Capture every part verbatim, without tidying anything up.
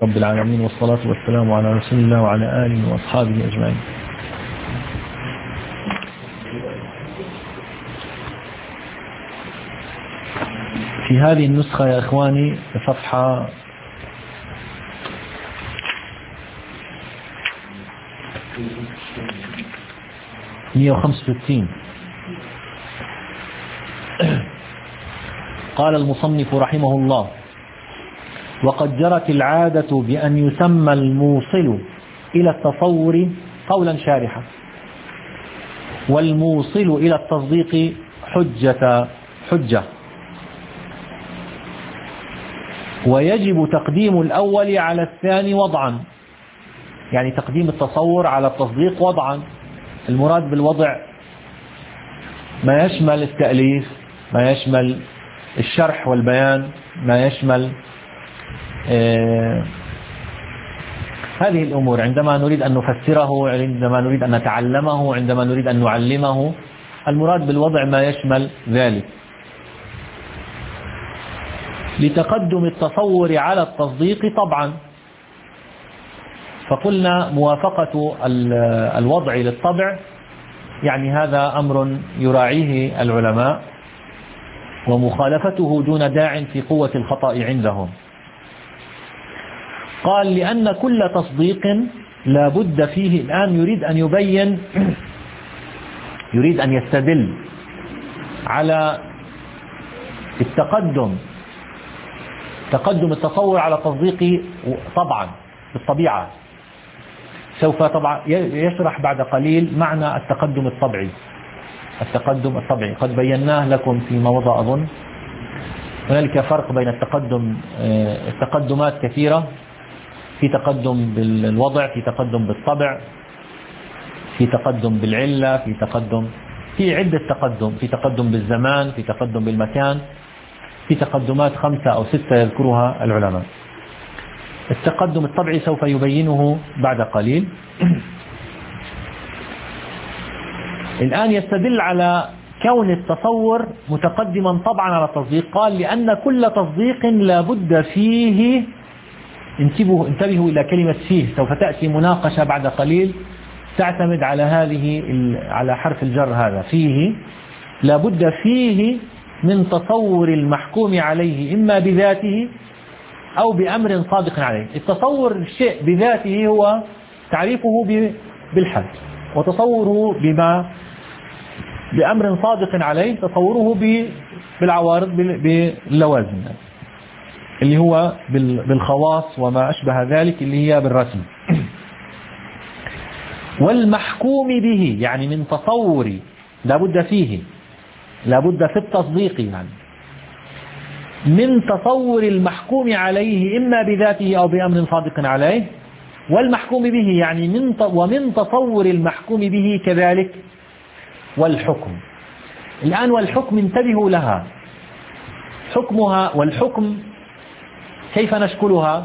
رب العالمين، والصلاة والسلام على رسول الله وعلى آله وأصحابه أجمعين. في هذه النسخة يا إخواني صفحة مئة وخمسة وستين قال المصنف رحمه الله: وقد جرت العادة بأن يسمى الموصل إلى التصور قولا شارحا، والموصل إلى التصديق حجة حجة، ويجب تقديم الأول على الثاني وضعا، يعني تقديم التصور على التصديق وضعا. المراد بالوضع ما يشمل التأليف، ما يشمل الشرح والبيان، ما يشمل آه هذه الأمور عندما نريد أن نفسره، عندما نريد أن نتعلمه، عندما نريد أن نعلمه. المراد بالوضع ما يشمل ذلك، لتقدم التصور على التصديق طبعا. فقلنا موافقة الوضع للطبع، يعني هذا أمر يراعيه العلماء، ومخالفته دون داع في قوة الخطأ عندهم. قال: لأن كل تصديق لا بد فيه. الآن يريد أن يبين، يريد أن يستدل على التقدم، تقدم التصور على التصديق طبعا بالطبيعة. سوف طبعا يشرح بعد قليل معنى التقدم الطبعي. التقدم الطبعي قد بيناه لكم في موضع أظن. هنالك فرق بين التقدم، التقدمات كثيرة، في تقدم بالوضع، في تقدم بالطبع، في تقدم بالعلة، في تقدم، في عدة تقدم، في تقدم بالزمان، في تقدم بالمكان، في تقدمات خمسة أو ستة يذكرها العلماء. التقدم الطبعي سوف يبينه بعد قليل. الآن يستدل على كون التصور متقدما طبعا على التصديق. قال: لأن كل تصديق لا بد فيه، انتبهوا انتبهوا إلى كلمة فيه، سوف تأتي مناقشة بعد قليل تعتمد على هذه على حرف الجر هذا. فيه لا بد فيه من تصور المحكوم عليه إما بذاته أو بأمر صادق عليه. التصور الشيء بذاته هو تعريفه بالحد، وتصوره بما بأمر صادق عليه تصوره بالعوارض باللوازم، اللي هو بالخواص وما أشبه ذلك، اللي هي بالرسم. والمحكوم به يعني من تصور لا بد فيه، لا بد في التصديق يعني من تصور المحكوم عليه إما بذاته أو بأمر صادق عليه. والمحكوم به يعني من ومن تصور المحكوم به كذلك. والحكم الآن، والحكم انتبهوا لها، حكمها والحكم كيف نشكلها؟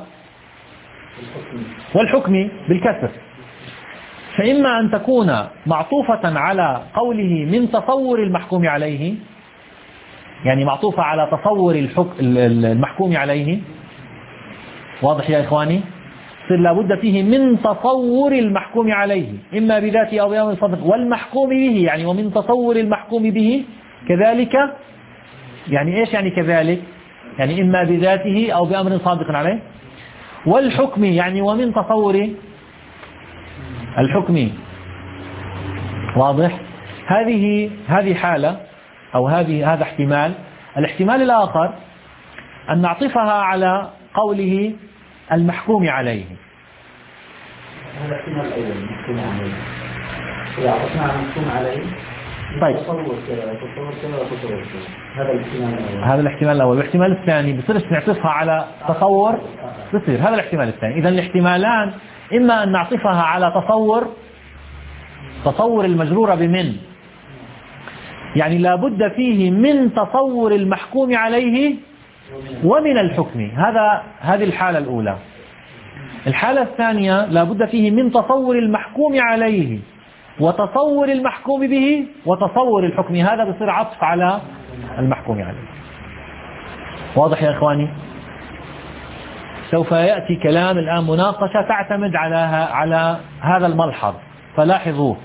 والحكم بالكسر. فإما أن تكون معطوفة على قوله من تصور المحكوم عليه، يعني معطوفة على تصور الحكم المحكوم عليه. واضح يا إخواني؟ صار لابد فيه من تصور المحكوم عليه إما بذاته أو بأمر صادق. والمحكوم به يعني ومن تصور المحكوم به كذلك. يعني إيش يعني كذلك؟ يعني إما بذاته أو بأمر صادق عليه. والحكم يعني ومن تصور الحكم. واضح؟ هذه هذه حالة أو هذه هذا احتمال. الاحتمال الآخر أن نعطفها على قوله المحكوم عليه. هذا الاحتمال الأول المحكوم عليه. إذا عطفنا على المحكوم عليه طيب تصور كذا تصور كذا وتصور كذا. هذا الاحتمال الأول. هذا الاحتمال الأول. والاحتمال الثاني بصيرش نعطفها على تصور، بصير هذا الاحتمال الثاني. إذا الاحتمالان إما أن نعطفها على تصور، تصور المجرورة بمن، يعني لا بد فيه من تصور المحكوم عليه ومن الحكم. هذا هذه الحالة الأولى. الحالة الثانية لا بد فيه من تصور المحكوم عليه وتصور المحكوم به وتصور الحكم. هذا بصير عطف على المحكوم عليه. واضح يا إخواني؟ سوف يأتي كلام الآن مناقشة تعتمد على على هذا الملحظ، فلاحظوه.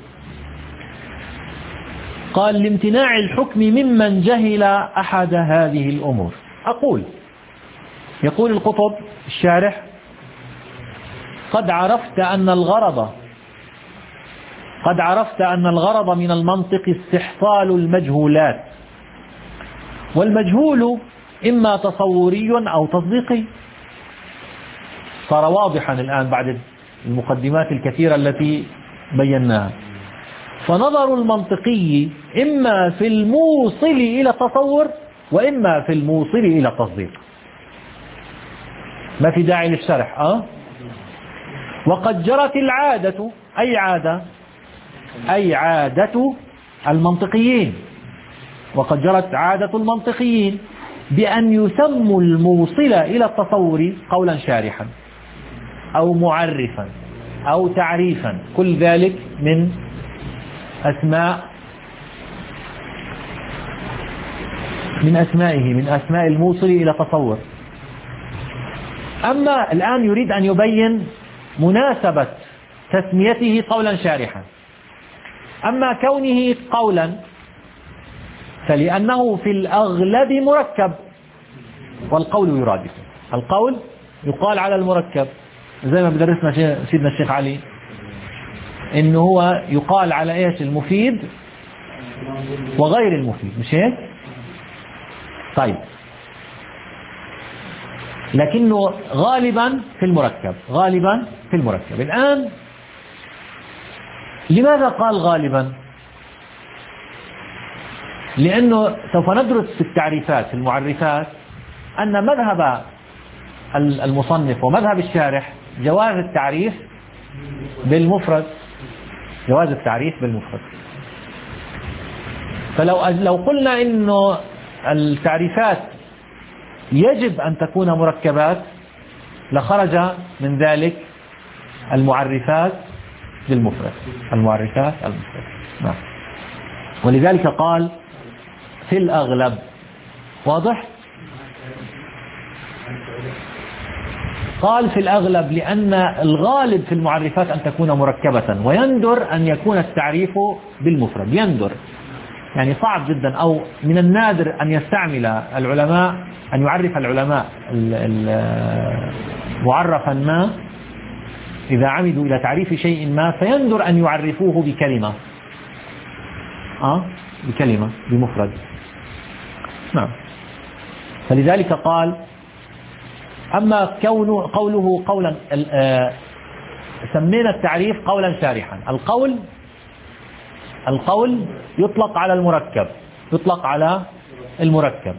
قال لامتناع الحكم ممن جهل أحد هذه الأمور. أقول يقول القطب الشارح: قد عرفت أن الغرض قد عرفت أن الغرض من المنطق استحصال المجهولات، والمجهول إما تصوري أو تصديقي. صار واضحا الآن بعد المقدمات الكثيرة التي بيناها. فنظر المنطقي إما في الموصل إلى التصور وإما في الموصل إلى التصديق. ما في داعي للشرح. أه؟ وقد جرت العادة، أي عادة؟ أي عادة المنطقيين، وقد جرت عادة المنطقيين بأن يسموا الموصل إلى التصور قولا شارحا أو معرفا أو تعريفا، كل ذلك من أسماء من أسمائه من أسماء الموصل إلى التصور. أما الآن يريد أن يبين مناسبة تسميته قولا شارحا. أما كونه قولا فلأنه في الأغلب مركب، والقول يرادف. القول يقال على المركب، زي ما بدرسنا سيدنا الشيخ علي إنه هو يقال على إيش؟ المفيد وغير المفيد، مش هيك؟ طيب، لكنه غالبا في المركب، غالبا في المركب. الآن لماذا قال غالبا؟ لأنه سوف ندرس في التعريفات في المعرفات أن مذهب المصنف ومذهب الشارح جواز التعريف بالمفرد، جواز التعريف بالمفرد. فلو لو قلنا إنه التعريفات يجب أن تكون مركبات لخرج من ذلك المعرفات بالمفرد، المعرفات المفرد. نعم. ولذلك قال في الأغلب. واضح؟ قال في الأغلب لأن الغالب في المعرفات أن تكون مركبة، ويندر أن يكون التعريف بالمفرد. يندر يعني صعب جدا، أو من النادر أن يستعمل العلماء، أن يعرف العلماء معرفا ما إذا عمدوا إلى تعريف شيء ما، فيندر أن يعرفوه بكلمة أه؟ بكلمة بمفرد. نعم. فلذلك قال أما كونه قوله قولا، سمينا التعريف قولا شارحا. القول القول يطلق على المركب، يطلق على المركب.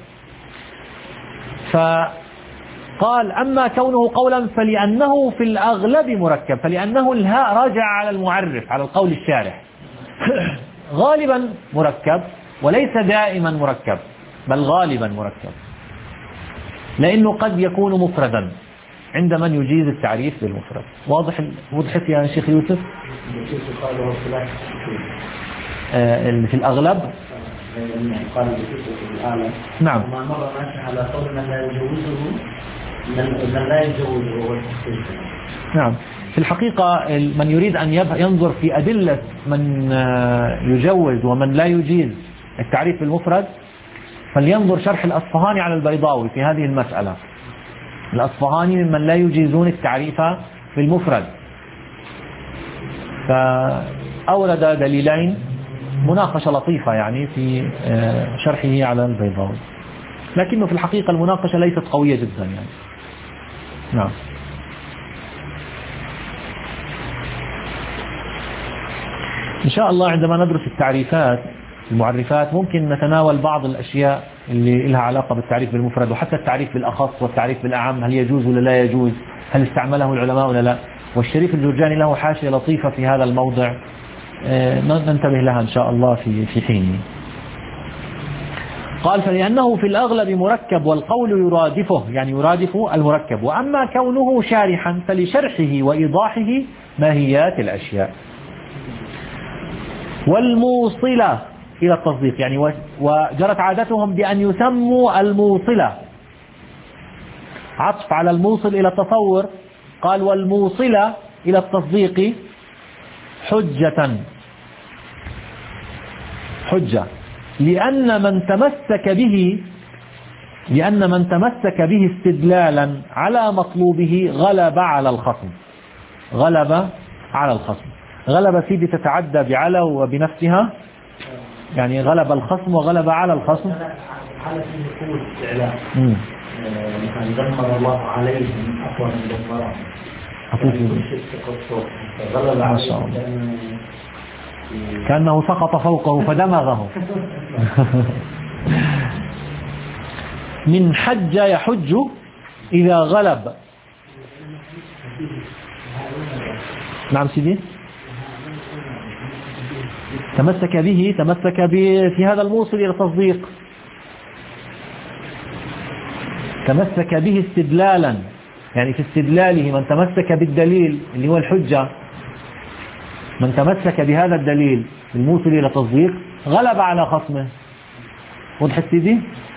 فقال أما كونه قولا فلأنه في الأغلب مركب، فلأنه الهاء راجع على المعرف، على القول الشارح. غالبا مركب وليس دائما مركب، بل غالبا مركب، لأنه قد يكون مفردا عند من يجيز التعريف بالمفرد. واضح؟ وضحت يا شيخ يوسف؟ آه في الأغلب. نعم. ما مر ماشي على قول من لا يجوزه من لا يجوزه. نعم. في الحقيقة من يريد أن ينظر في أدلة من يجوز ومن لا يجيز التعريف بالمفرد فلينظر شرح الأصفهاني على البيضاوي في هذه المسألة. الأصفهاني ممن لا يجيزون التعريف بالمفرد، فأورد دليلين، مناقشة لطيفة يعني في شرحه على البيضاوي، لكنه في الحقيقة المناقشة ليست قوية جدا يعني. نعم. إن شاء الله عندما ندرس التعريفات المعرفات ممكن نتناول بعض الأشياء اللي لها علاقة بالتعريف بالمفرد، وحتى التعريف بالأخص والتعريف بالأعم، هل يجوز ولا لا يجوز، هل استعمله العلماء ولا لا. والشريف الجرجاني له حاشية لطيفة في هذا الموضع ننتبه لها إن شاء الله في في حينه. قال فلأنه في الأغلب مركب والقول يرادفه، يعني يرادف المركب. وأما كونه شارحا فلشرحه وإيضاحه ماهيات الأشياء. والموصلة إلى التصديق، يعني وجرت عادتهم بأن يسموا الموصلة عطف على الموصل إلى التصور. قال والموصلة إلى التصديق حجة حجة لأن من تمسك به لأن من تمسك به استدلالا على مطلوبه غلب على الخصم. غلب على الخصم. غلب سيدي تتعدى بعلى وبنفسها، يعني غلب الخصم وغلب على الخصم. على فيه قوة استعلاء، مثلا دمر الله عليهم أقوى من دمرهم. غلب عليهم كأنه سقط فوقه فدمغه. من حج يحج إذا غلب. نعم سيدي. تمسك به تمسك به في هذا الموصل إلى التصديق، تمسك به استدلالا، يعني في استدلاله من تمسك بالدليل اللي هو الحجة، من تمسك بهذا الدليل الموصل إلى التصديق غلب على خصمه. وضحت سيدي؟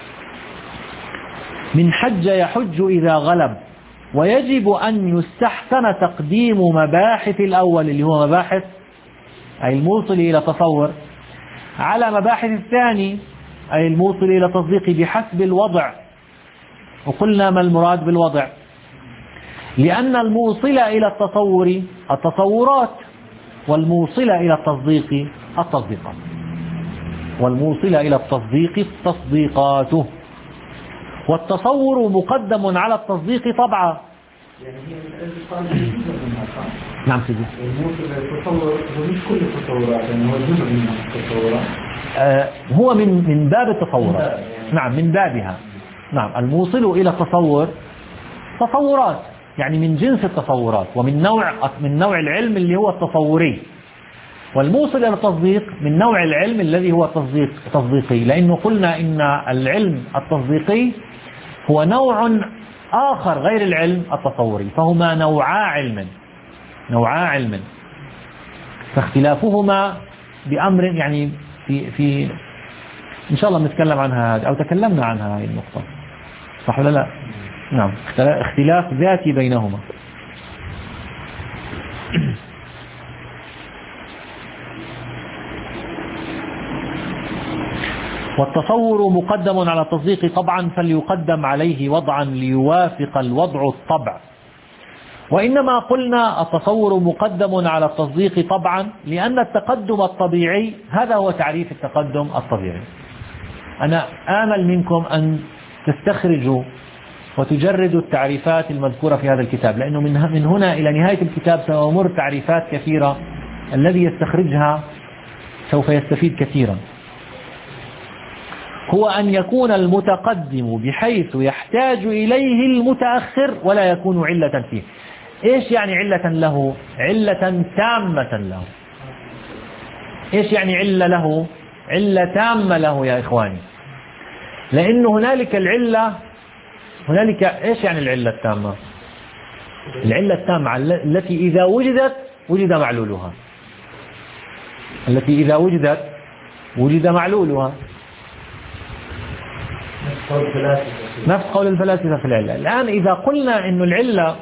من حج يحج إذا غلب. ويجب أن يستحسن تقديم مباحث الأول اللي هو مباحث أي الموصل إلى تصور على مباحث الثاني أي الموصل إلى تصديق بحسب الوضع. وقلنا ما المراد بالوضع؟ لأن الموصل إلى التصور التصورات، والموصل إلى التصديق التصديقات، والموصل إلى التصديق التصديقات. والتصور مقدم على التصديق طبعا. نعم سيدي. التصور هو مش كل التصورات، يعني هو جزء من التصورات. آه هو من من باب التصورات. نعم من بابها. نعم الموصل إلى التصور تصورات، يعني من جنس التصورات ومن نوع من نوع العلم اللي هو التصوري. والموصل إلى التصديق من نوع العلم الذي هو التصديق تصديقي، لأنه قلنا إن العلم التصديقي هو نوع آخر غير العلم التصوري، فهما نوعا علم نوعا علم فاختلافهما بأمر، يعني في في إن شاء الله نتكلم عنها أو تكلمنا عنها هذه النقطة، صح ولا لا؟ نعم اختلاف ذاتي بينهما. والتصور مقدم على التصديق طبعا، فليقدم عليه وضعا ليوافق الوضع الطبع. وإنما قلنا التصور مقدم على التصديق طبعا لأن التقدم الطبيعي، هذا هو تعريف التقدم الطبيعي. أنا آمل منكم أن تستخرجوا وتجردوا التعريفات المذكورة في هذا الكتاب، لأنه من هنا إلى نهاية الكتاب سأمر تعريفات كثيرة، الذي يستخرجها سوف يستفيد كثيرا. هو أن يكون المتقدم بحيث يحتاج إليه المتأخر ولا يكون علة فيه. إيش يعني علة له؟ علة تامة له. إيش يعني علة له؟ علة تامة له يا إخواني، لأن هنالك العلة، هنالك إيش يعني العلة التامة؟ العلة التامة التي إذا وجدت وجد معلولها، التي إذا وجدت وجد معلولها. نفس قول الفلاسفة في العلة. الآن إذا قلنا إنه العلة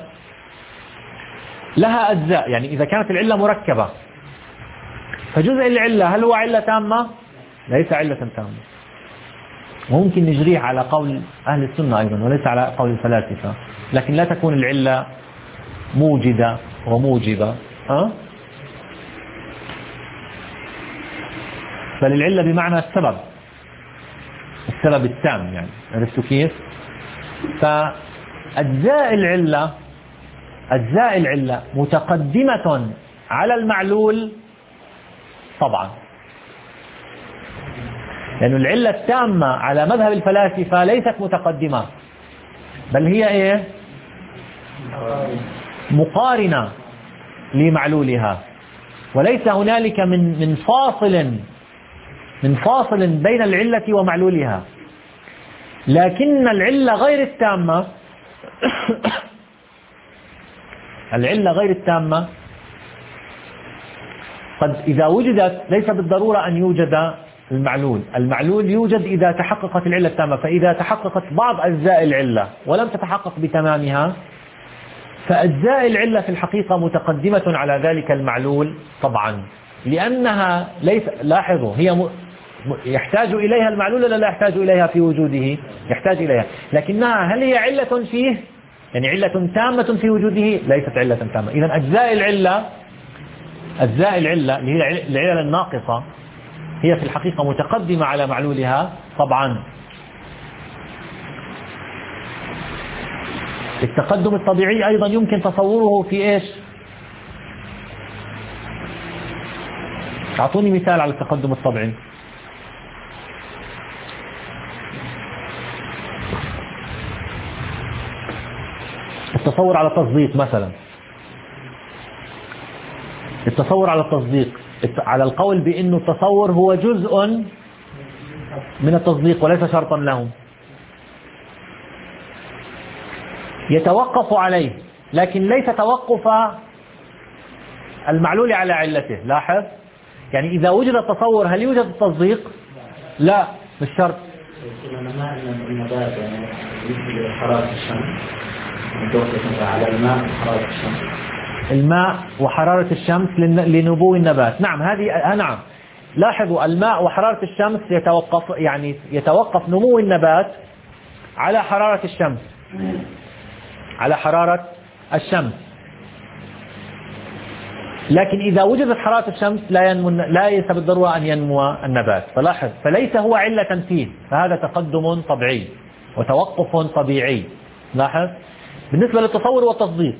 لها أجزاء، يعني إذا كانت العلة مركبة فجزء العلة هل هو علة تامة؟ ليس علة تامة. وممكن نجريه على قول أهل السنة أيضا وليس على قول الفلاسفة، لكن لا تكون العلة موجدة وموجبة، أه؟ بل العلة بمعنى السبب، السبب التام، يعني عرفتوا كيف؟ فأجزاء العلة أجزاء العلة متقدمة على المعلول طبعا، لأن العلة التامة على مذهب الفلاسفة ليست متقدمة، بل هي إيه؟ مقارنة لمعلولها، وليس هنالك من من فاصل من فاصل بين العلة ومعلولها. لكن العلة غير التامة العلة غير التامة قد إذا وجدت ليس بالضرورة أن يوجد المعلول المعلول يوجد إذا تحققت العلة التامة، فإذا تحققت بعض أجزاء العلة ولم تتحقق بتمامها فأجزاء العلة في الحقيقة متقدمة على ذلك المعلول طبعا، لأنها ليس، لاحظوا، هي م... يحتاج إليها المعلول ولا لا يحتاج إليها في وجوده؟ يحتاج إليها، لكنها هل هي علة فيه؟ يعني علة تامة في وجوده؟ ليست علة تامة. إذا أجزاء العلة أجزاء العلة اللي هي العلل الناقصة هي في الحقيقة متقدمة على معلولها طبعا. التقدم الطبيعي أيضا يمكن تصوره في إيش؟ أعطوني مثال على التقدم الطبيعي. التصور على التصديق مثلا، التصور على التصديق على القول بأنه التصور هو جزء من التصديق وليس شرطا له، يتوقف عليه لكن ليس توقف المعلول على علته. لاحظ، يعني إذا وجد التصور هل يوجد التصديق؟ لا، مش شرط. النبات يعني مثل حرارة الشمس متوقفة على الماء وحرارة الشمس. الماء وحرارة الشمس لنبوء النبات، نعم هذه نعم. لاحظوا، الماء وحرارة الشمس يتوقف، يعني يتوقف نمو النبات على حرارة الشمس، على حرارة الشمس. لكن إذا وجدت حرارة الشمس لا ينمو، لا ليس بالضرورة أن ينمو النبات. فلاحظ، فليس هو علة فيه، فهذا تقدم طبيعي وتوقف طبيعي. لاحظ، بالنسبة للتصور والتصديق،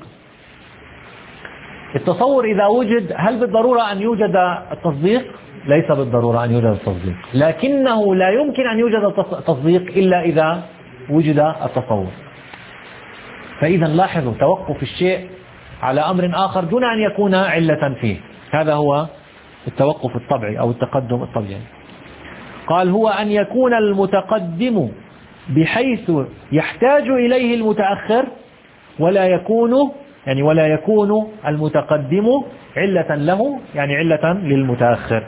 التصور إذا وجد هل بالضرورة أن يوجد التصديق؟ ليس بالضرورة أن يوجد التصديق، لكنه لا يمكن أن يوجد التصديق إلا إذا وجد التصور. فإذا لاحظوا توقف الشيء على أمر آخر دون أن يكون علة فيه، هذا هو التوقف الطبيعي أو التقدم الطبيعي. قال هو أن يكون المتقدم بحيث يحتاج إليه المتأخر ولا يكون، يعني ولا يكون المتقدم علة له، يعني علة للمتأخر.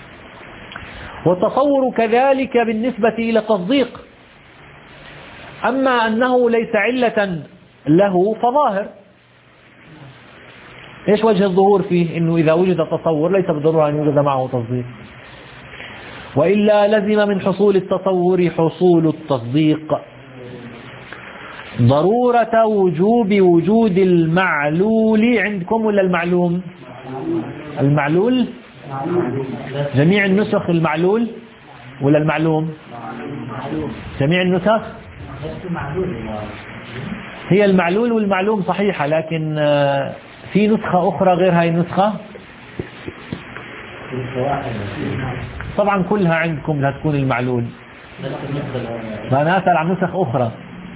والتصور كذلك بالنسبة إلى التصديق، أما أنه ليس علة له فظاهر. إيش وجه الظهور فيه؟ إنه إذا وجد التصور ليس بالضرورة أن يوجد معه تصديق، وإلا لزم من حصول التصور حصول التصديق ضرورة وجوب وجود المعلول. عندكم ولا المعلوم؟ المعلول جميع النسخ المعلول ولا المعلوم؟ جميع النسخ هي المعلول والمعلوم صحيحة، لكن في نسخة أخرى غير هاي النسخة. طبعا كلها عندكم لا تكون المعلول، ما أنا أسأل عن نسخ أخرى.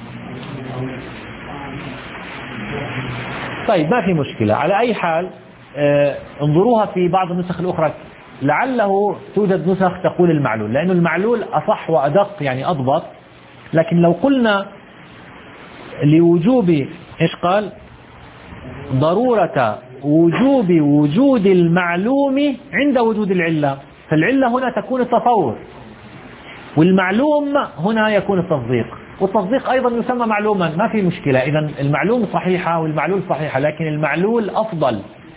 طيب ما في مشكلة، على أي حال اه انظروها في بعض النسخ الأخرى، لعله توجد نسخ تقول المعلول، لأن المعلول أصح وأدق يعني أضبط. لكن لو قلنا لوجوب إيش قال؟ ضرورة وجوب وجود المعلوم عند وجود العلة، فالعلة هنا تكون التصور، والمعلوم هنا يكون التصديق، والتصديق أيضا يسمى معلوما، ما في مشكلة. إذا المعلوم صحيحة والمعلول صحيحة، لكن المعلول أفضل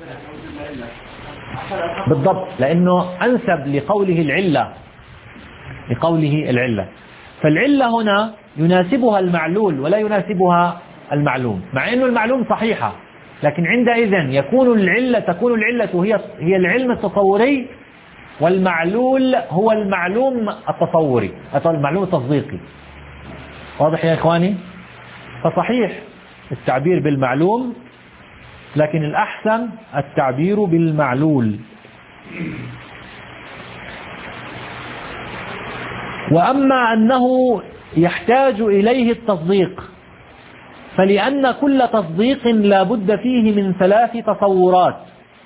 بالضبط، لأنه أنسب لقوله العلة، لقوله العلة. فالعلة هنا يناسبها المعلول ولا يناسبها المعلوم، مع أنه المعلوم صحيحة، لكن عندئذ يكون العلة تكون العلة هي هي العلم التصوري، والمعلول هو المعلوم التصوري، المعلوم التصديقي. واضح يا إخواني؟ فصحيح التعبير بالمعلوم، لكن الأحسن التعبير بالمعلول. وأما أنه يحتاج إليه التصديق، فلأن كل تصديق لا بد فيه من ثلاث تصورات: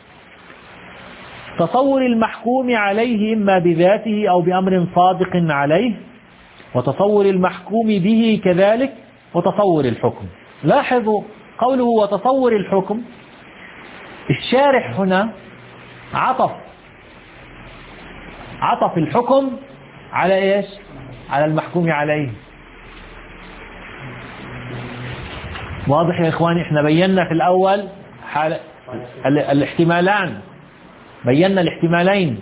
تصور المحكوم عليه إما بذاته أو بأمر صادق عليه، وتصور المحكوم به كذلك، وتصور الحكم. لاحظوا قوله وتصور الحكم، الشارح هنا عطف عطف الحكم على إيش؟ على المحكوم عليه. واضح يا إخواني؟ إحنا بينا في الأول حال الاحتمالان، بينا الاحتمالين.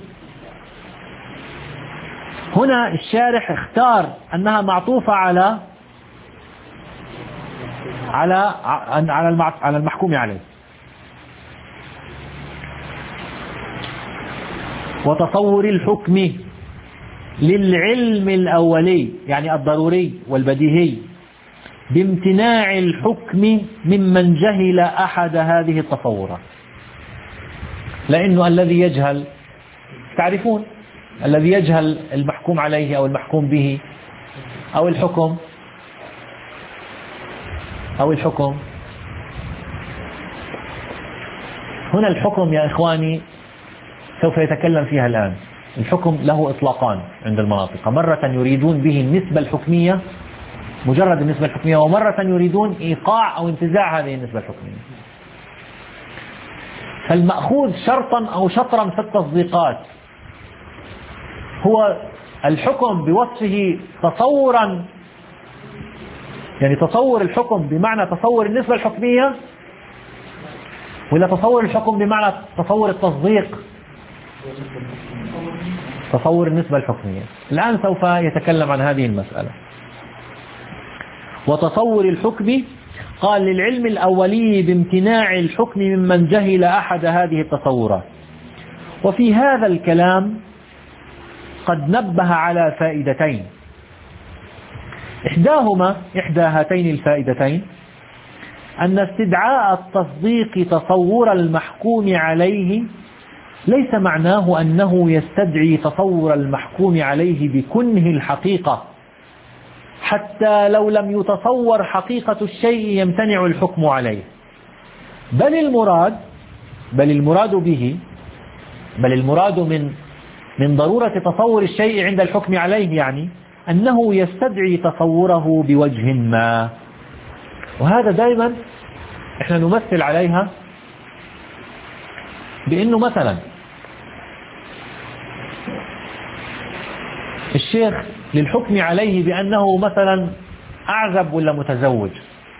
هنا الشارح اختار أنها معطوفة على على على على المحكوم عليه. وتصور الحكم للعلم الأولي يعني الضروري والبديهي بامتناع الحكم ممن جهل أحد هذه التصورات. لأنه الذي يجهل، تعرفون الذي يجهل المحكوم عليه أو المحكوم به أو الحكم أو الحكم هنا الحكم يا إخواني سوف يتكلم فيها الآن. الحكم له إطلاقان عند المناطق، مرة يريدون به النسبة الحكمية، مجرد النسبة الحكمية، ومرة يريدون إيقاع أو انتزاع هذه النسبة الحكمية. فالمأخوذ شرطا أو شطرا في التصديقات هو الحكم بوصفه تصورا، يعني تصور الحكم بمعنى تصور النسبة الحكمية، ولا تصور الحكم بمعنى تصور التصديق؟ تصور النسبة الحكمية. الآن سوف يتكلم عن هذه المسألة. وتصور الحكم قال للعلم الأولي بامتناع الحكم ممن جهل أحد هذه التصورات. وفي هذا الكلام قد نبه على فائدتين، إحداهما إحدى هاتين الفائدتين أن استدعاء التصديق تصور المحكوم عليه ليس معناه أنه يستدعي تصور المحكوم عليه بكنه الحقيقة، حتى لو لم يتصور حقيقة الشيء يمتنع الحكم عليه، بل المراد بل المراد به بل المراد من من ضرورة تصور الشيء عند الحكم عليه يعني أنه يستدعي تصوره بوجه ما. وهذا دائما احنا نمثل عليها بأنه مثلا الشيخ للحكم عليه بأنه مثلا أعزب ولا متزوج،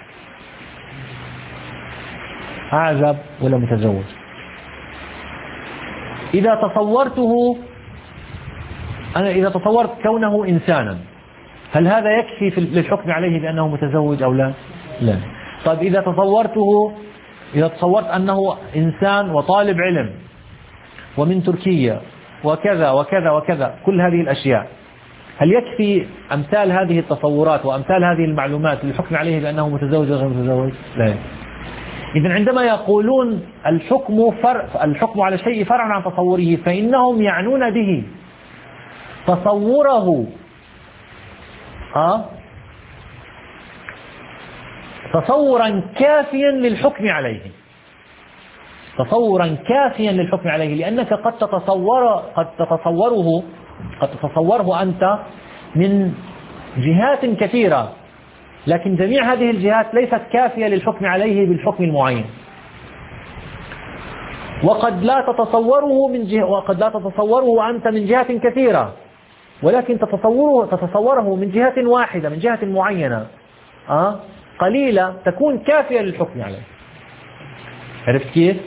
أعزب ولا متزوج، إذا تصورته أنا إذا تصورت كونه إنسانا، هل هذا يكفي للحكم عليه بأنه متزوج أو لا؟ لا. طيب إذا تصورته إذا تصورت أنه إنسان وطالب علم ومن تركيا وكذا وكذا وكذا، كل هذه الأشياء، هل يكفي أمثال هذه التصورات وأمثال هذه المعلومات للحكم عليه بأنه متزوج أو غير متزوج؟ لا. إذن عندما يقولون الحكم فرع الحكم على الشيء فرع عن تصوره، فإنهم يعنون به تصوره أه؟ تصورا كافيا للحكم عليه، تصورا كافيا للحكم عليه، لأنك قد تتصور قد تتصوره قد تتصوره أنت من جهات كثيرة، لكن جميع هذه الجهات ليست كافية للحكم عليه بالحكم المعين. وقد لا تتصوره من جهة وقد لا تتصوره أنت من جهات كثيرة، ولكن تتصوره تتصوره من جهة واحدة، من جهة معينة أه؟ قليلة تكون كافية للحكم عليه. عرفت كيف؟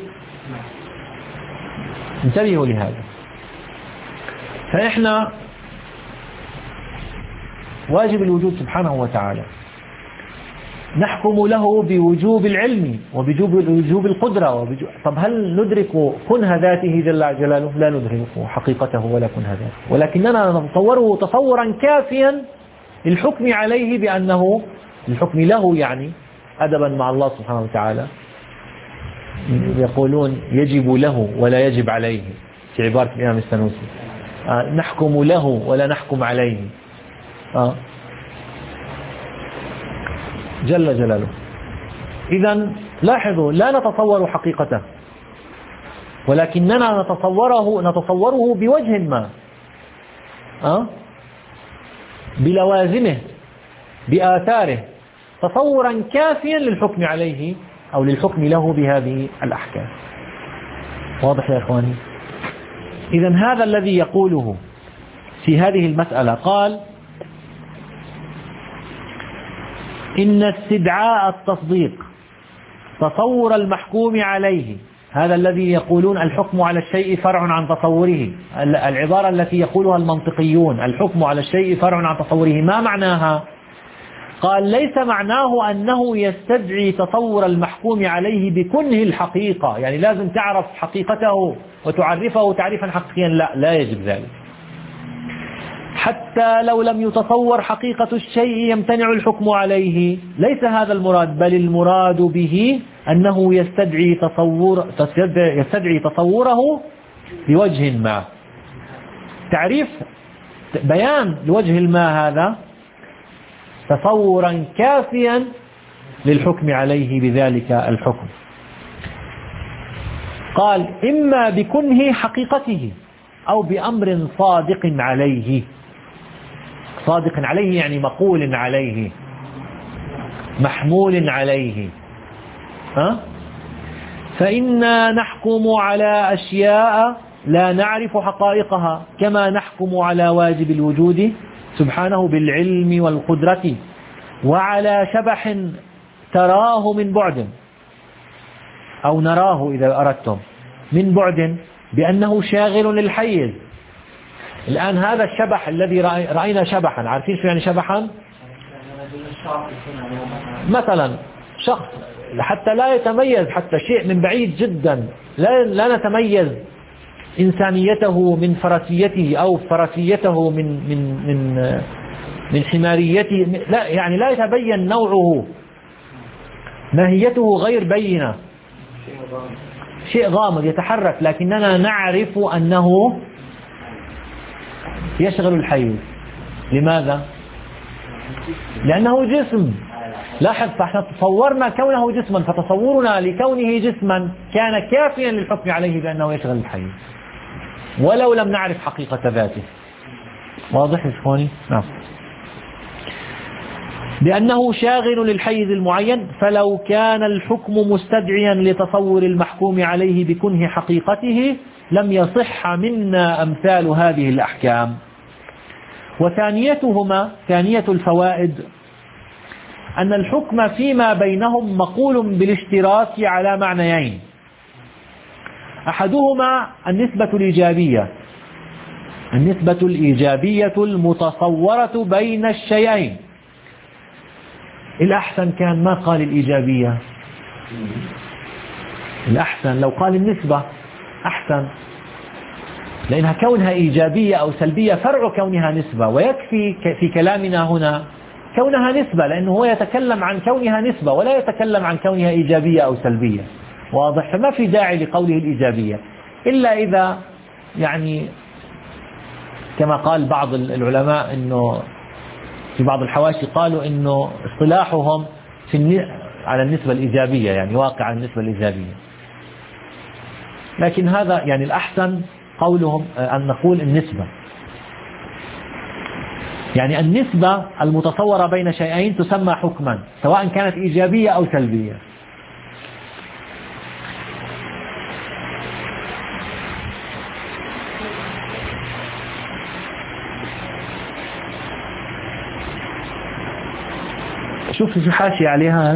انتبهوا لهذا. فإحنا واجب الوجود سبحانه وتعالى نحكم له بوجوب العلم وبوجوب وجوب القدرة وبجوب... طب هل ندرك كنه ذاته جل جلاله؟ لا ندرك حقيقته ولا كنه ذاته، ولكننا نتصوره تصورا كافيا للحكم عليه بأنه الحكم له، يعني أدبا مع الله سبحانه وتعالى. يقولون يجب له ولا يجب عليه في عبارة الإمام السنوسي، آه نحكم له ولا نحكم عليه آه جل جلاله. إذن لاحظوا لا نتصور حقيقته، ولكننا نتصوره نتصوره بوجه ما أه؟ بلوازمه بآثاره، تصورا كافيا للحكم عليه أو للحكم له بهذه الأحكام. واضح يا إخواني؟ إذن هذا الذي يقوله في هذه المسألة. قال إن استدعاء التصديق تصور المحكوم عليه، هذا الذي يقولون الحكم على الشيء فرع عن تصوره، العبارة التي يقولها المنطقيون الحكم على الشيء فرع عن تصوره، ما معناها؟ قال ليس معناه أنه يستدعي تصور المحكوم عليه بكنه الحقيقة، يعني لازم تعرف حقيقته وتعرفه تعريفا حقيقيا، لا لا يجب ذلك. حتى لو لم يتصور حقيقة الشيء يمتنع الحكم عليه، ليس هذا المراد، بل المراد به أنه يستدعي تصور يستدعي تصوره بوجه ما. تعريف بيان لوجه ما هذا تصورا كافيا للحكم عليه بذلك الحكم. قال إما بكنه حقيقته أو بأمر صادق عليه. صادق عليه يعني مقول عليه، محمول عليه. ها؟ فإنا نحكم على أشياء لا نعرف حقائقها، كما نحكم على واجب الوجود سبحانه بالعلم والقدرة، وعلى شبح تراه من بعد أو نراه إذا أردتم من بعد بأنه شاغل للحيز. الآن هذا الشبح الذي رأينا شبحا، عارفين شو يعني شبحا؟ مثلا شخص حتى لا يتميز، حتى شيء من بعيد جدا لا, لا نتميز إنسانيته من فرسيته أو فرسيته من من من من حماريته، لا يعني لا يتبين نوعه، ماهيته غير بينة، شيء غامض يتحرك، لكننا نعرف أنه يشغل الحيز. لماذا؟ لأنه جسم. لاحظ، فاحنا تصورنا كونه جسما، فتصورنا لكونه جسما كان كافيا للحكم عليه بأنه يشغل الحيز ولو لم نعرف حقيقة ذاته. واضح يا إخواني؟ نعم. بأنه شاغل للحيز المعين، فلو كان الحكم مستدعيا لتصور المحكوم عليه بكنه حقيقته لم يصح منا أمثال هذه الأحكام. وثانيتهما، ثانية الفوائد، أن الحكم فيما بينهم مقول بالاشتراك على معنيين، أحدهما النسبة الإيجابية، النسبة الإيجابية المتصورة بين الشيئين. الأحسن كان ما قال الإيجابية، الأحسن لو قال النسبة أحسن، لأنها كونها إيجابية أو سلبية فرع كونها نسبة، ويكفي في كلامنا هنا كونها نسبة، لأنه هو يتكلم عن كونها نسبة ولا يتكلم عن كونها إيجابية أو سلبية. واضح؟ فما في داعي لقوله الإيجابية، إلا إذا يعني كما قال بعض العلماء إنه في بعض الحواشي قالوا إنه اصطلاحهم في على النسبة الإيجابية، يعني واقع على النسبة الإيجابية، لكن هذا يعني الأحسن قولهم أن نقول النسبة، يعني النسبة المتصورة بين شيئين تسمى حكما سواء كانت إيجابية أو سلبية. شوف في حاشية عليها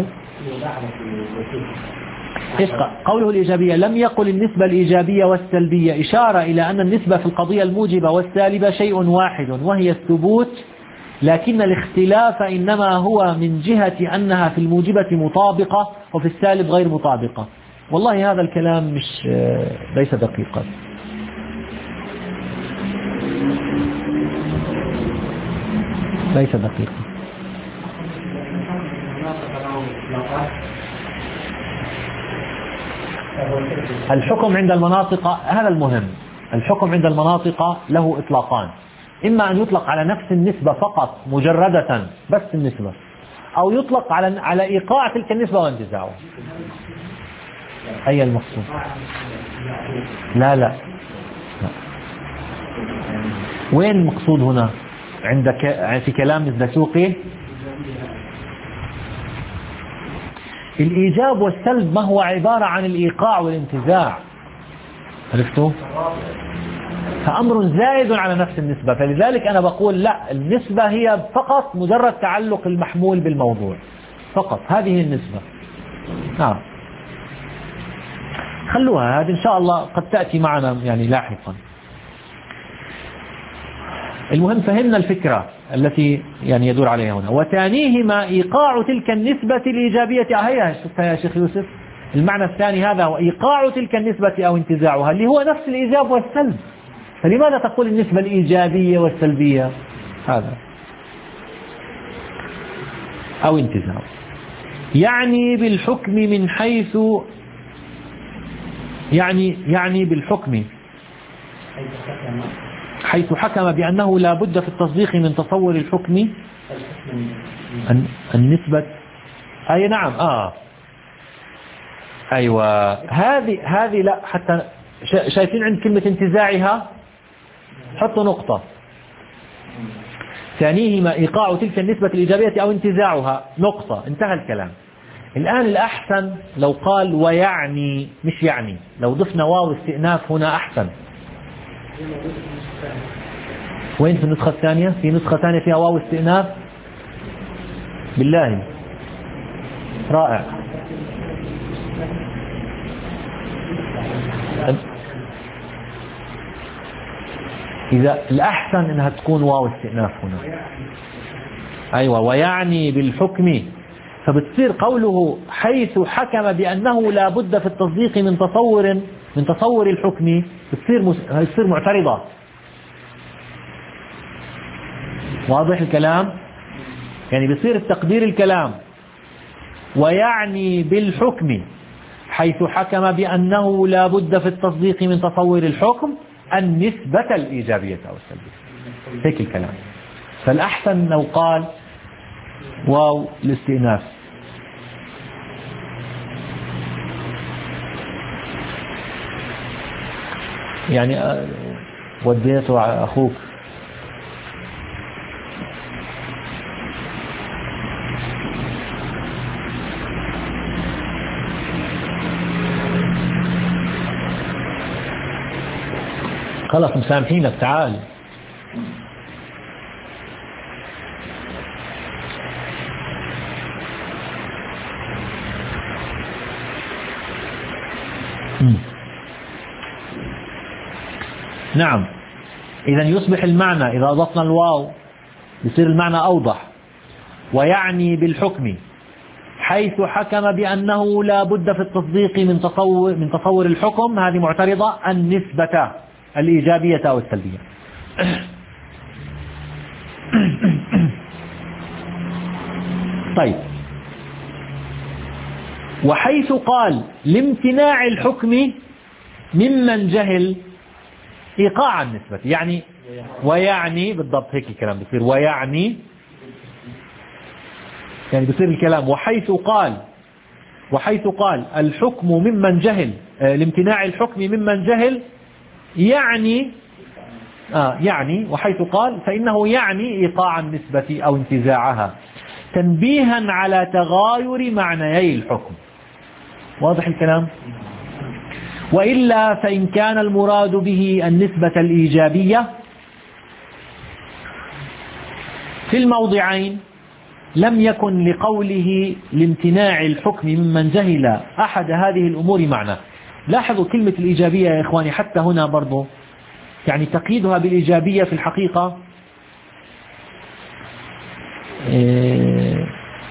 إيش قوله الإيجابية، لم يقل النسبة الإيجابية والسلبية، إشارة إلى أن النسبة في القضية الموجبة والسالبة شيء واحد وهي الثبوت، لكن الاختلاف إنما هو من جهة أنها في الموجبة مطابقة وفي السالب غير مطابقة. والله هذا الكلام مش ليس دقيقا. ليس دقيقا. الحكم عند المناطق هذا المهم، الحكم عند المناطق له إطلاقان، إما أن يطلق على نفس النسبة فقط مجردة بس النسبة، أو يطلق على على إيقاع تلك النسبة وانتزاعها. أي المقصود؟ لا لا, لا. وين المقصود هنا عندك في كلام الدسوقي؟ الإيجاب والسلب ما هو عبارة عن الإيقاع والانتزاع، عرفتوا؟ فأمر زائد على نفس النسبة. فلذلك أنا بقول لا، النسبة هي فقط مجرد تعلق المحمول بالموضوع فقط، هذه النسبة. نعم، خلوها هذه إن شاء الله قد تأتي معنا يعني لاحقا. المهم فهمنا الفكرة التي يعني يدور عليها هنا. وثانيهما إيقاع تلك النسبة الإيجابية. هيا شفتها يا شيخ يوسف، المعنى الثاني هذا هو إيقاع تلك النسبة أو انتزاعها، اللي هو نفس الإيجاب والسلب. فلماذا تقول النسبة الإيجابية والسلبية؟ هذا أو انتزاع. يعني بالحكم من حيث يعني يعني بالحكم حيث حكم بأنه لا بد في التصديق من تصور الحكم النسبة. أي نعم آه أيوة، هذه هذه لا، حتى شايفين عند كلمة انتزاعها حطوا نقطة. ثانيهما إيقاع تلك النسبة الإيجابية أو انتزاعها، نقطة، انتهى الكلام. الآن الأحسن لو قال ويعني، مش يعني، لو ضفنا واو استئناف هنا أحسن. وين في النسخة الثانية؟ في نسخة ثانية فيها واو استئناف؟ بالله رائع. إذا الأحسن أنها تكون واو استئناف هنا. أيوة، ويعني بالحكم، فبتصير قوله حيث حكم بأنه لا بد في التصديق من تصور من تصور الحكم، بتصير مس... بتصير معترضة. واضح الكلام؟ يعني بيصير التقدير الكلام ويعني بالحكم حيث حكم بأنه لا بد في التصديق من تصور الحكم النسبة الإيجابية أو السلبية، هيك الكلام. فالأحسن لو قال واو الاستئناف. يعني وديته على أخوك. خلاص مسامحينك، تعال. نعم، إذا يصبح المعنى إذا أضفنا الواو يصير المعنى أوضح. ويعني بالحكم حيث حكم بأنه لا بد في التصديق من تصور من تصور الحكم، هذه معترضة، النسبة الإيجابية أو السلبية. طيب، وحيث قال لامتناع الحكم ممن جهل إيقاع النسبة، يعني ويعني بالضبط هيك الكلام بصير، ويعني يعني بصير الكلام وحيث قال وحيث قال الحكم ممن جهل، لامتناع الحكم ممن جهل، يعني آه يعني وحيث قال فإنه يعني إيقاع النسبة أو انتزاعها تنبيها على تغاير معنيي الحكم. واضح الكلام؟ وإلا فإن كان المراد به النسبة الإيجابية في الموضعين لم يكن لقوله لامتناع الحكم ممن جهل أحد هذه الأمور معنى. لاحظوا كلمة الإيجابية يا إخواني، حتى هنا برضو يعني تقييدها بالإيجابية في الحقيقة إيه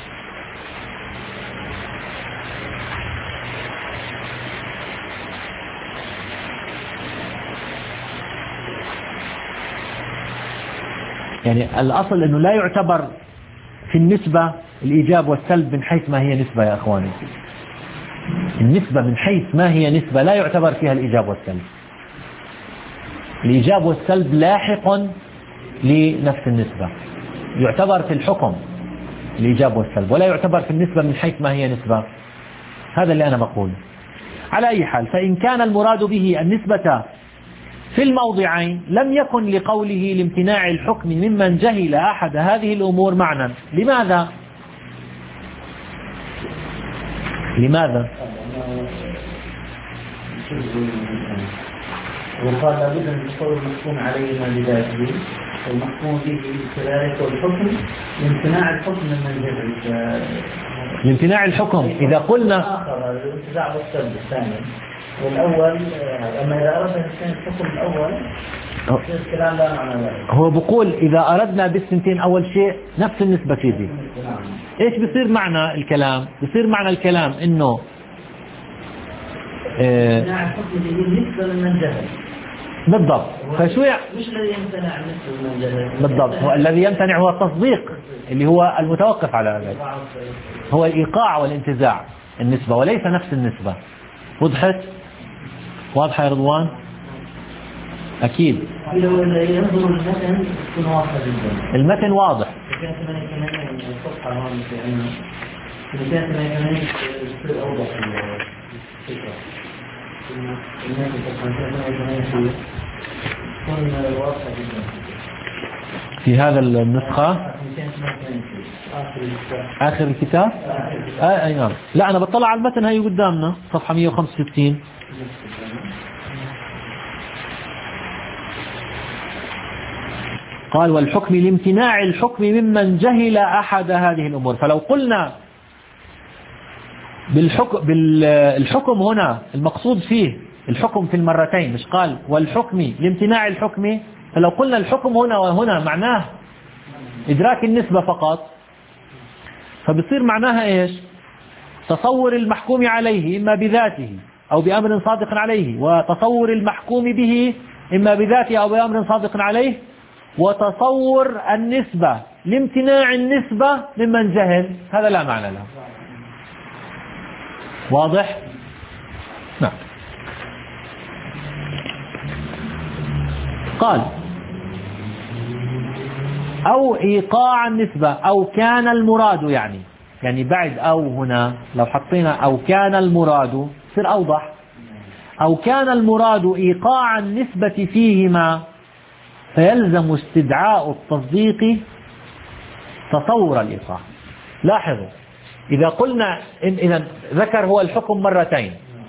يعني الأصل أنه لا يعتبر في النسبة الإيجاب والسلب من حيث ما هي نسبة يا أخواني. النسبة من حيث ما هي نسبة لا يعتبر فيها الإيجاب والسلب. الإيجاب والسلب لاحق لنفس النسبة، يعتبر في الحكم الإيجاب والسلب، ولا يعتبر في النسبة من حيث ما هي نسبة. هذا اللي أنا بقوله. على أي حال، فإن كان المراد به النسبة في الموضعين لم يكن لقوله لامتناع الحكم ممن جهل أحد هذه الأمور معنى. لماذا؟ لماذا؟ وقال لابد أن يتصور المحكوم عليه ما بذاته والمحكوم به كذلك، والحكم لامتناع الحكم من جهة لامتناع الحكم. إذا قلنا آخر الانتزاع والسلب الثاني والأول، أما إذا أردنا الحكم الأول الكلام لا معنى ذلك. هو بقول إذا أردنا بالسنتين أول شيء نفس النسبة سيدي، إيش بصير معنى الكلام؟ بصير معنى الكلام إنه امتناع الحكم بالنسبة لمن جهل. بالضبط. فشو يعني؟ مش الذي يمتنع النسبة لمن جهل. بالضبط. هو الذي يمتنع هو التصديق اللي هو المتوقف على ذلك، هو الإيقاع والانتزاع النسبة وليس نفس النسبة. وضحت؟ واضحة يا رضوان؟ أكيد. لو ينظر المتن يكون واضح جدا. المتن واضح. كان ثمانية وثمانين الصفحة هون في عنا. كان ثمانية وثمانين يصير أوضح الفكرة. الناس الصفحة ثمانية وثمانين تكون واضحة جدا. في هذا النسخة آخر الكتاب. آه أي نعم. لا أنا بطلع على المتن هاي قدامنا صفحة مئة وخمسة وستين. قال والحكم لامتناع الحكم ممن جهل أحد هذه الأمور. فلو قلنا بالحكم, بالحكم هنا المقصود فيه الحكم في المرتين، مش قال والحكم لامتناع الحكم، فلو قلنا الحكم هنا وهنا معناه إدراك النسبة فقط، فبصير معناها إيش؟ تصور المحكوم عليه إما بذاته أو بأمر صادق عليه، وتصور المحكوم به إما بذاته أو بأمر صادق عليه، وتصور النسبة لامتناع النسبة ممن جهل. هذا لا معنى له. واضح؟ نعم. قال أو إيقاع النسبة أو كان المراد، يعني يعني بعد أو هنا لو حطينا أو كان المراد يصير أوضح. أو كان المراد إيقاع النسبة فيهما فيلزم استدعاء التصديق تصور الإيقاع. لاحظوا إذا قلنا إن إذا ذكر هو الحكم مرتين،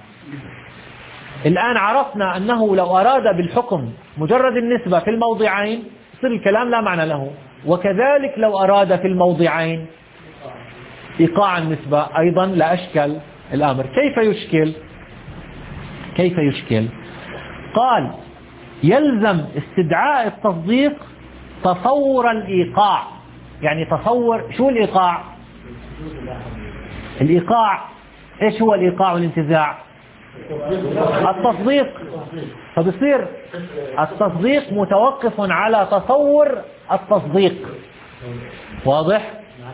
الآن عرفنا أنه لو أراد بالحكم مجرد النسبة في الموضعين يصير الكلام لا معنى له، وكذلك لو أراد في الموضعين إيقاع النسبة أيضا لا أشكل الأمر. كيف يشكل؟ كيف يشكل؟ قال يلزم استدعاء التصديق تصور الإيقاع. يعني تصور شو الإيقاع؟ الإيقاع إيش هو الإيقاع والانتزاع؟ التصديق. فبصير التصديق متوقف على تصور التصديق. واضح؟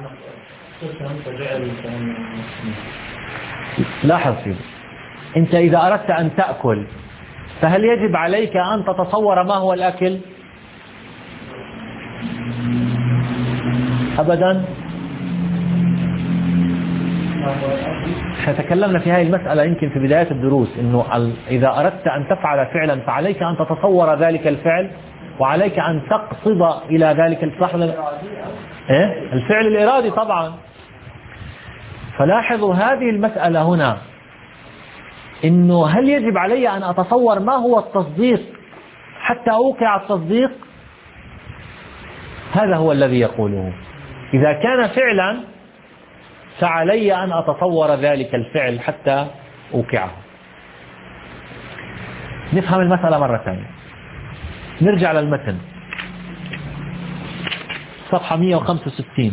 لاحظ فيه. أنت إذا أردت أن تأكل فهل يجب عليك أن تتصور ما هو الأكل؟ أبدا. تكلمنا في هذه المسألة يمكن في بداية الدروس، إنه إذا أردت أن تفعل فعلا فعليك أن تتصور ذلك الفعل، وعليك أن تقصد إلى ذلك الفعل. إيه؟ الفعل الإرادي طبعا. فلاحظوا هذه المسألة هنا، إنه هل يجب علي أن أتصور ما هو التصديق حتى أوقع التصديق؟ هذا هو الذي يقوله. إذا كان فعلا فعلي أن أتصور ذلك الفعل حتى أوقعه. نفهم المسألة مرة ثانية. نرجع للمتن صفحة مئة وخمسة وستين.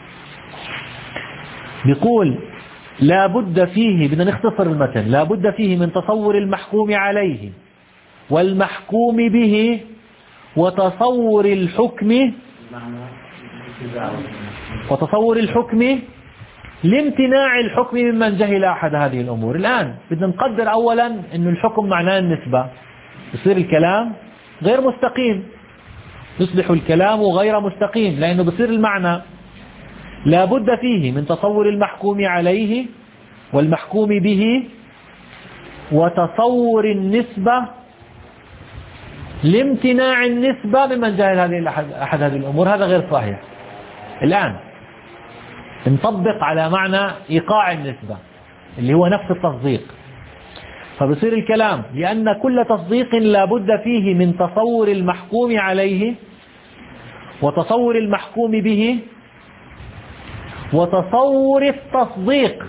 بيقول لا بد فيه، بدنا نختصر المتن، لا بد فيه من تصور المحكوم عليه والمحكوم به وتصور الحكم وتصور الحكم لامتناع الحكم ممن جهل أحد هذه الأمور. الآن بدنا نقدر أولا أن الحكم معناه النسبة، يصير الكلام غير مستقيم، يصبح الكلام غير مستقيم، لأنه بصير المعنى لا بد فيه من تصور المحكوم عليه والمحكوم به وتصور النسبة لامتناع النسبة ممن جهل هذه أحد هذه الأمور. هذا غير صحيح. الآن نطبق على معنى إيقاع النسبة اللي هو نفس التصديق. فبصير الكلام لأن كل تصديق لا بد فيه من تصور المحكوم عليه وتصور المحكوم به وتصور التصديق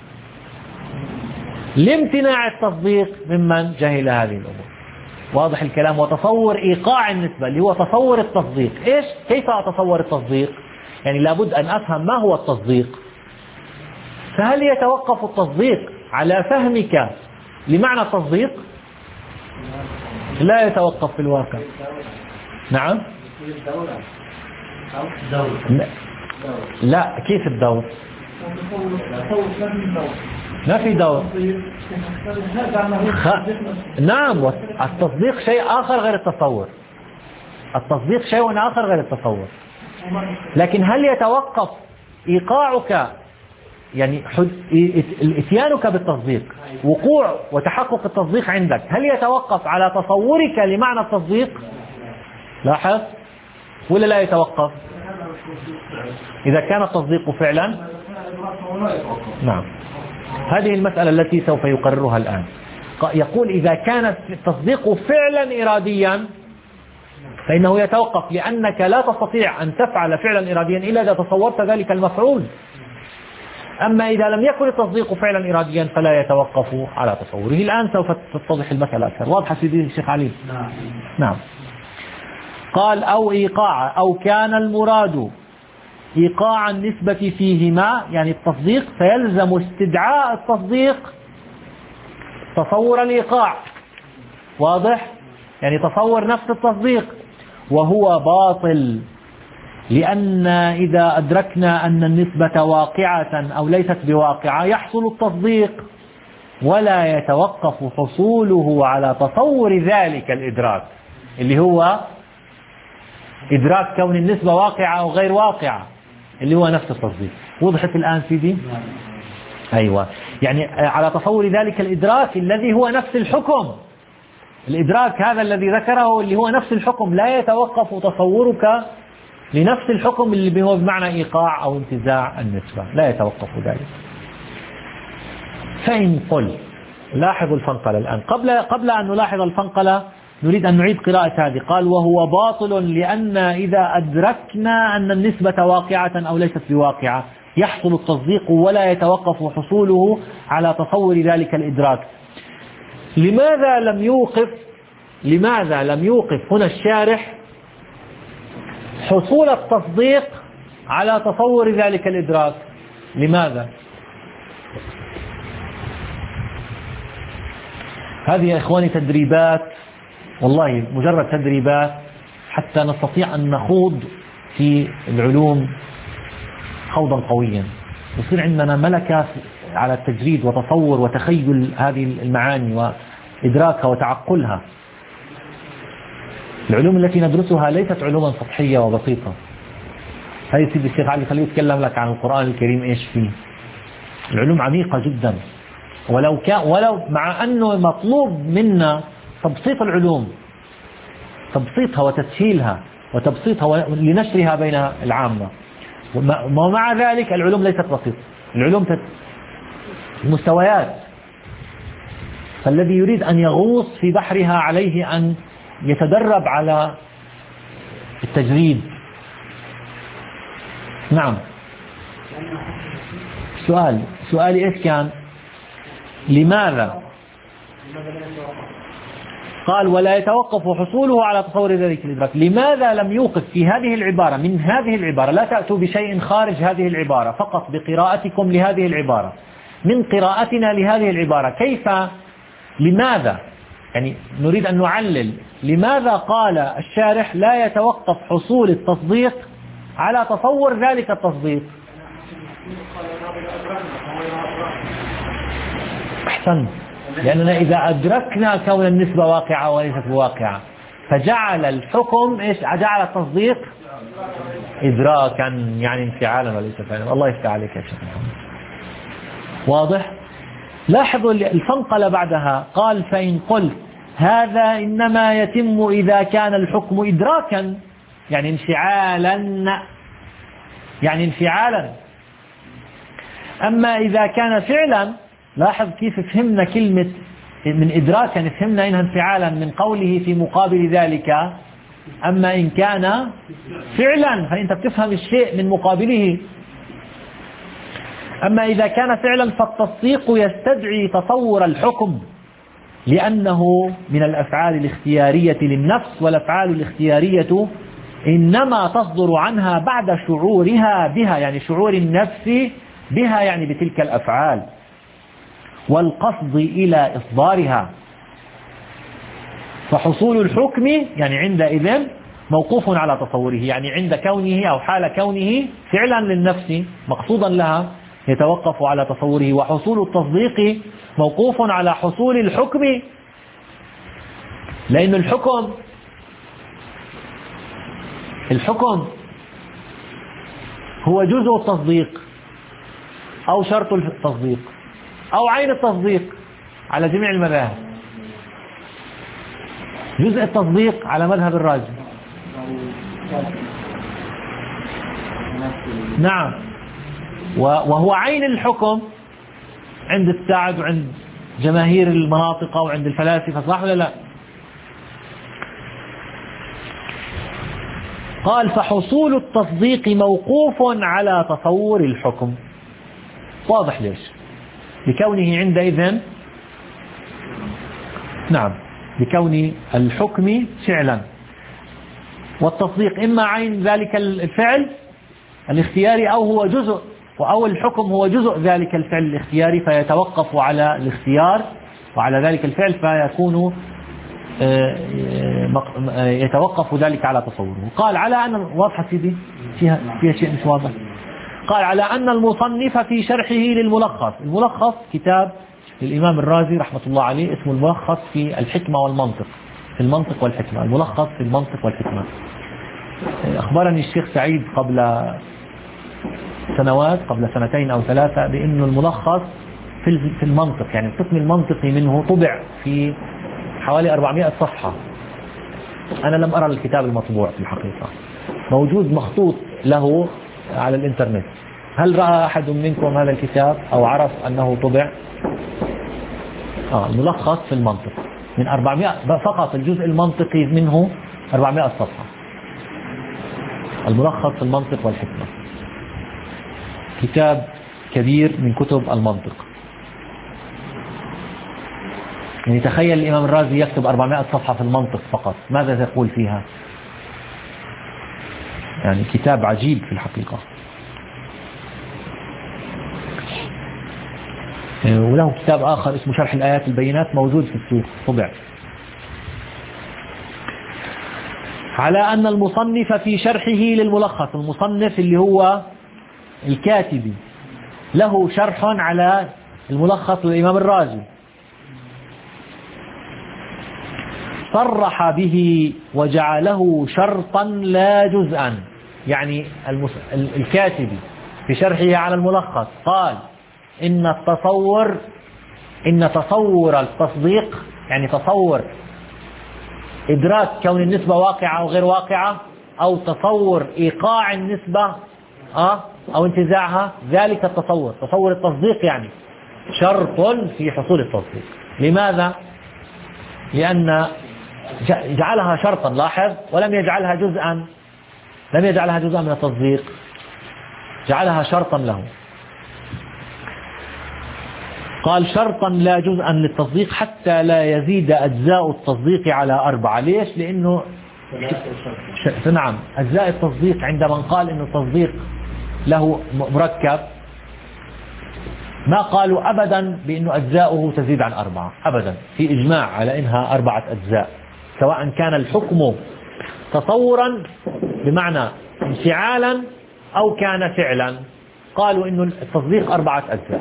لامتناع التصديق ممن جهل هذه الأمور. واضح الكلام؟ وتصور إيقاع النسبة اللي هو تصور التصديق. إيش؟ كيف أتصور التصديق؟ يعني لابد أن أفهم ما هو التصديق. فهل يتوقف التصديق على فهمك لمعنى التصديق؟ لا يتوقف في الواقع. نعم؟ لا، كيف الدور؟ ما في دور. خ... نعم، التصديق شيء آخر غير التصور. التصديق شيء آخر غير التصور. لكن هل يتوقف إيقاعك يعني اتيانك بالتصديق، وقوع وتحقق التصديق عندك، هل يتوقف على تصورك لمعنى التصديق؟ لاحظ، ولا لا يتوقف؟ إذا كان التصديق فعلا، نعم، هذه المسألة التي سوف يقررها الآن. يقول إذا كان التصديق فعلا إراديا فإنه يتوقف، لأنك لا تستطيع أن تفعل فعلا إراديا إلا إذا تصورت ذلك المفعول. أما إذا لم يكن التصديق فعلا إراديا فلا يتوقف على تصوره. الآن سوف تتضح المسألة أكثر. واضحة سيدي الشيخ علي؟ نعم. نعم. قال أو إيقاع، أو كان المراد إيقاع النسبة فيهما، يعني التصديق، فيلزم استدعاء التصديق تصور الإيقاع. واضح؟ يعني تصور نفس التصديق، وهو باطل، لأن إذا أدركنا أن النسبة واقعة أو ليست بواقعة يحصل التصديق، ولا يتوقف حصوله على تصور ذلك الإدراك اللي هو إدراك كون النسبة واقعة أو غير واقعة، اللي هو نفس التصديق. وضحت الآن سيدي؟ أيوة، يعني على تصور ذلك الإدراك الذي هو نفس الحكم. الإدراك هذا الذي ذكره اللي هو نفس الحكم، لا يتوقف تصورك لنفس الحكم اللي هو بمعنى إيقاع أو انتزاع النسبة، لا يتوقف ذلك. فإن قل، لاحظوا الفنقلة الآن. قبل قبل أن نلاحظ الفنقلة نريد أن نعيد قراءة هذه. قال وهو باطل لأن إذا أدركنا أن النسبة واقعة أو ليست بواقعة يحصل التصديق، ولا يتوقف حصوله على تصور ذلك الإدراك. لماذا لم يوقف لماذا لم يوقف هنا الشارح حصول التصديق على تصور ذلك الإدراك؟ لماذا؟ هذه يا إخواني تدريبات، والله مجرد تدريبات حتى نستطيع أن نخوض في العلوم خوضا قويا، يصير عندنا ملكة على التجريد وتصور وتخيل هذه المعاني وإدراكها وتعقلها. العلوم التي ندرسها ليست علوما سطحية وبسيطة. هاي سيدي الشيخ علي خليه يتكلم لك عن القرآن الكريم إيش فيه. العلوم عميقة جدا، ولو كان ولو مع أنه مطلوب منا تبسيط العلوم، تبسيطها وتسهيلها وتبسيطها لنشرها بين العامة، ومع ذلك العلوم ليست بسيطة. العلوم مستويات، فالذي يريد أن يغوص في بحرها عليه أن يتدرب على التجريد. نعم. سؤال سؤالي إيش كان؟ لماذا؟ قال ولا يتوقف حصوله على تصور ذلك الإدراك. لماذا لم يوقف في هذه العبارة، من هذه العبارة؟ لا تأتوا بشيء خارج هذه العبارة، فقط بقراءتكم لهذه العبارة، من قراءتنا لهذه العبارة. كيف؟ لماذا؟ يعني نريد أن نعلل لماذا قال الشارح لا يتوقف حصول التصديق على تصور ذلك التصديق. أحسن، لأننا إذا أدركنا كون النسبة واقعة وليست بواقعة فجعل الحكم إيش؟ جعل التصديق إدراكا، يعني انفعالا وليس فعلا. الله يفتح عليك يا شيخ محمد. واضح؟ لاحظوا الفنقلة بعدها. قال فإن قلت هذا إنما يتم إذا كان الحكم إدراكا، يعني انفعالا، يعني انفعالا. أما إذا كان فعلا، لاحظ كيف فهمنا كلمة من إدراك يعني فهمنا إنها انفعالا من قوله في مقابل ذلك. أما إن كان فعلا فأنت بتفهم الشيء من مقابله. أما إذا كان فعلا فالتصديق يستدعي تصور الحكم، لأنه من الأفعال الاختيارية للنفس، والأفعال الاختيارية إنما تصدر عنها بعد شعورها بها، يعني شعور النفس بها يعني بتلك الأفعال، والقصد إلى إصدارها. فحصول الحكم يعني عندئذ موقوف على تصوره، يعني عند كونه أو حال كونه فعلا للنفس مقصودا لها يتوقف على تصوره. وحصول التصديق موقوف على حصول الحكم، لأن الحكم الحكم هو جزء التصديق أو شرط التصديق أو عين التصديق على جميع المذاهب. جزء التصديق على مذهب الرازي، نعم، وهو عين الحكم عند السعد وعند جماهير المناطق وعند الفلاسفة، صح ولا لا؟ قال فحصول التصديق موقوف على تصور الحكم. واضح ليش؟ لكونه عندئذ نعم لكون الحكم فعلا، والتصديق إما عين ذلك الفعل الاختياري أو هو جزء، أو الحكم هو جزء ذلك الفعل الاختياري فيتوقف على الاختيار وعلى ذلك الفعل، فيكون يتوقف ذلك على تصوره. قال على أن واضحة سيدي فيها, فيها شيء مش واضح. قال على أن المصنف في شرحه للملخص، الملخص كتاب للإمام الرازي رحمة الله عليه اسمه الملخص في الحكمة والمنطق، في المنطق والحكمة، الملخص في المنطق والحكمة. أخبرني الشيخ سعيد قبل سنوات، قبل سنتين أو ثلاثة، بأن الملخص في المنطق يعني القسم المنطقي منه طبع في حوالي أربعمائة صفحة. أنا لم أرى الكتاب المطبوع في الحقيقة، موجود مخطوط له على الإنترنت. هل رأى أحد منكم هذا الكتاب أو عرف أنه طبع؟ آه الملخص في المنطق من أربعمائة فقط، الجزء المنطقي منه أربعمائة صفحة. الملخص في المنطق والحكمة كتاب كبير من كتب المنطق. يعني تخيل الإمام الرازي يكتب أربعمائة صفحة في المنطق فقط، ماذا تقول فيها؟ يعني كتاب عجيب في الحقيقة. وله كتاب آخر اسمه شرح الآيات البينات موجود في السوق طبع. على أن المصنف في شرحه للملخص، المصنف اللي هو الكاتبي له شرح على الملخص للإمام الرازي، صرح به وجعله شرطا لا جزءا. يعني الكاتبي في شرحه على الملخص قال إن التصور إن تصور التصديق يعني تصور إدراك كون النسبة واقعة أو غير واقعة، أو تصور إيقاع النسبة أه أو انتزاعها، ذلك التصور تصور التصديق يعني شرط في حصول التصديق. لماذا؟ لأن جعلها شرطا، لاحظ، ولم يجعلها جزءا، لم يجعلها جزءا من التصديق، جعلها شرطا له. قال شرطا لا جزءا للتصديق حتى لا يزيد أجزاء التصديق على أربعة. ليش؟ لأنه نعم أجزاء التصديق عندما قال إنه التصديق له مركب ما قالوا أبدا بأنه أجزاؤه تزيد عن أربعة أبدا، في إجماع على إنها أربعة أجزاء، سواء كان الحكم تصورا بمعنى انفعالا أو كان فعلا، قالوا إنه التصديق أربعة أجزاء.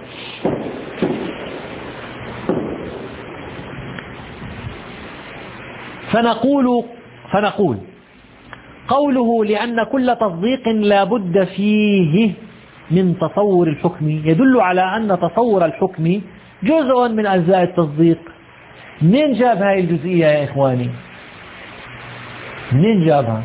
فنقول فنقول قوله لأن كل تصديق لا بد فيه من تصور الحكم يدل على أن تصور الحكم جزء من أجزاء التصديق. منين جاب هاي الجزئية يا إخواني؟ منين جابها؟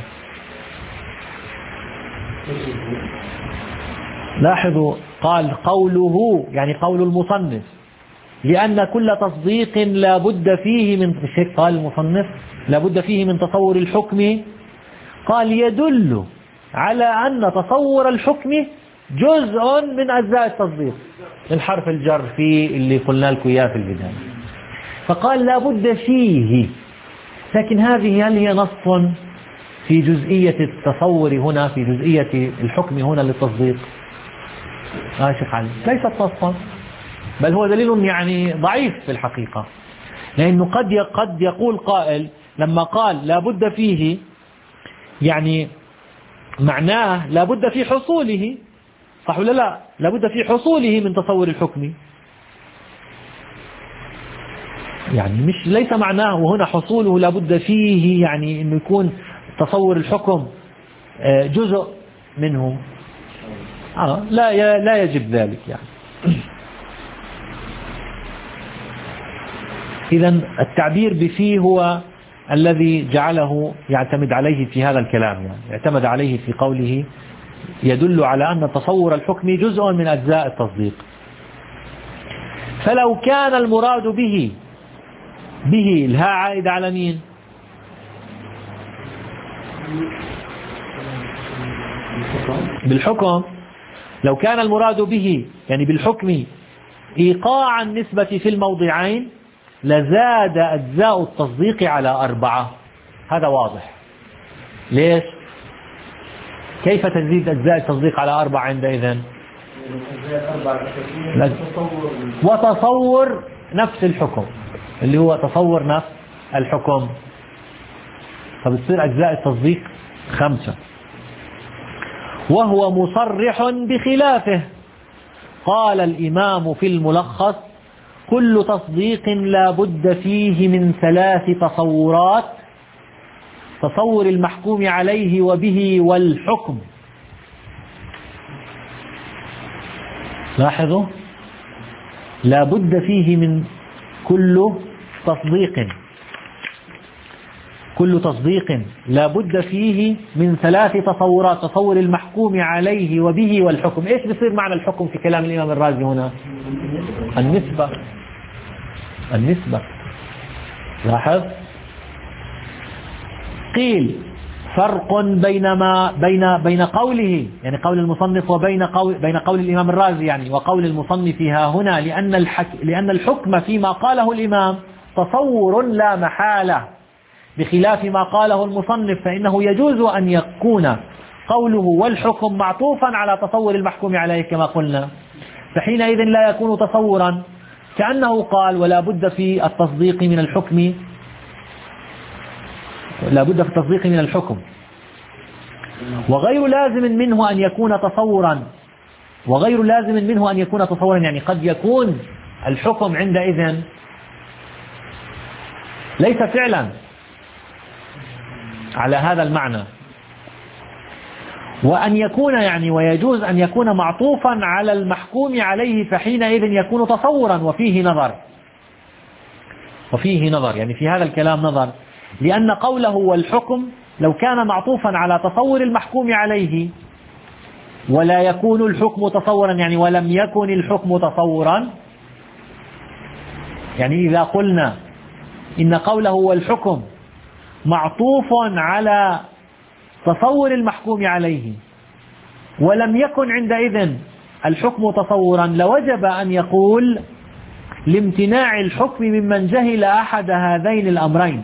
لاحظوا قال قوله يعني قول المصنف لأن كل تصديق لا بد فيه من هيك قال المصنف لا بد فيه من تصور الحكم. قال يدل على أن تصور الحكم جزء من أجزاء التصديق، من حرف الجر في اللي قلنا لكم إياه في البداية. فقال لا بد فيه، لكن هذه هل هي نص في جزئية التصور هنا، في جزئية الحكم هنا للتصديق؟ آه شيخ علي ليست نصا، بل هو دليل يعني ضعيف في الحقيقة، لأنه قد قد يقول قائل لما قال لا بد فيه يعني معناه لا بد في حصوله، صح ولا لا؟ لا بد في حصوله من تصور الحكم، يعني مش ليس معناه هنا حصوله لا بد فيه يعني انه يكون تصور الحكم جزء منه. آه لا لا يجب ذلك يعني. إذا التعبير بفيه هو الذي جعله يعتمد عليه في هذا الكلام، يعني اعتمد عليه في قوله يدل على أن تصور الحكم جزء من أجزاء التصديق. فلو كان المراد به به الهاء عائد على مين؟ بالحكم. لو كان المراد به يعني بالحكم إيقاع النسبة في الموضعين لزاد أجزاء التصديق على أربعة. هذا واضح. ليش؟ كيف تزيد أجزاء التصديق على أربعة عندئذ؟ وتصور نفس الحكم اللي هو تصور نفس الحكم، فبتصير أجزاء التصديق خمسة. وهو مصرح بخلافه. قال الإمام في الملخص كل تصديق لا بد فيه من ثلاث تصورات: تصور المحكوم عليه وبه والحكم. لاحظوا لا بد فيه من كل تصديق كل تصديق لا بد فيه من ثلاث تصورات: تصور المحكوم عليه وبه والحكم. ايش بصير معنى الحكم في كلام الإمام الرازي هنا؟ النسبة. النسبة. لاحظ. قيل فرق بينما بين بين قوله يعني قول المصنف وبين قول بين قول الإمام الرازي يعني وقول المصنف ها هنا، لأن الحك لأن الحكم فيما قاله الإمام تصور لا محالة، بخلاف ما قاله المصنف فإنه يجوز أن يكون قوله والحكم معطوفا على تصور المحكوم عليه كما قلنا، فحينئذ لا يكون تصورا، كأنه قال ولا بد في التصديق من الحكم لا بد في التصديق من الحكم، وغير لازم منه أن يكون تصورا وغير لازم منه أن يكون تصورا يعني قد يكون الحكم عندئذ ليس فعلا على هذا المعنى، وأن يكون يعني ويجوز أن يكون معطوفا على المحكوم عليه، فحينئذ يكون تصورا وفيه نظر وفيه نظر يعني في هذا الكلام نظر، لأن قوله والحكم لو كان معطوفا على تصور المحكوم عليه ولا يكون الحكم تصورا يعني ولم يكن الحكم تصورا، يعني إذا قلنا إن قوله والحكم معطوف على تصور المحكوم عليه ولم يكن عندئذ الحكم تصورا، لوجب أن يقول لامتناع الحكم ممن جهل أحد هذين الأمرين.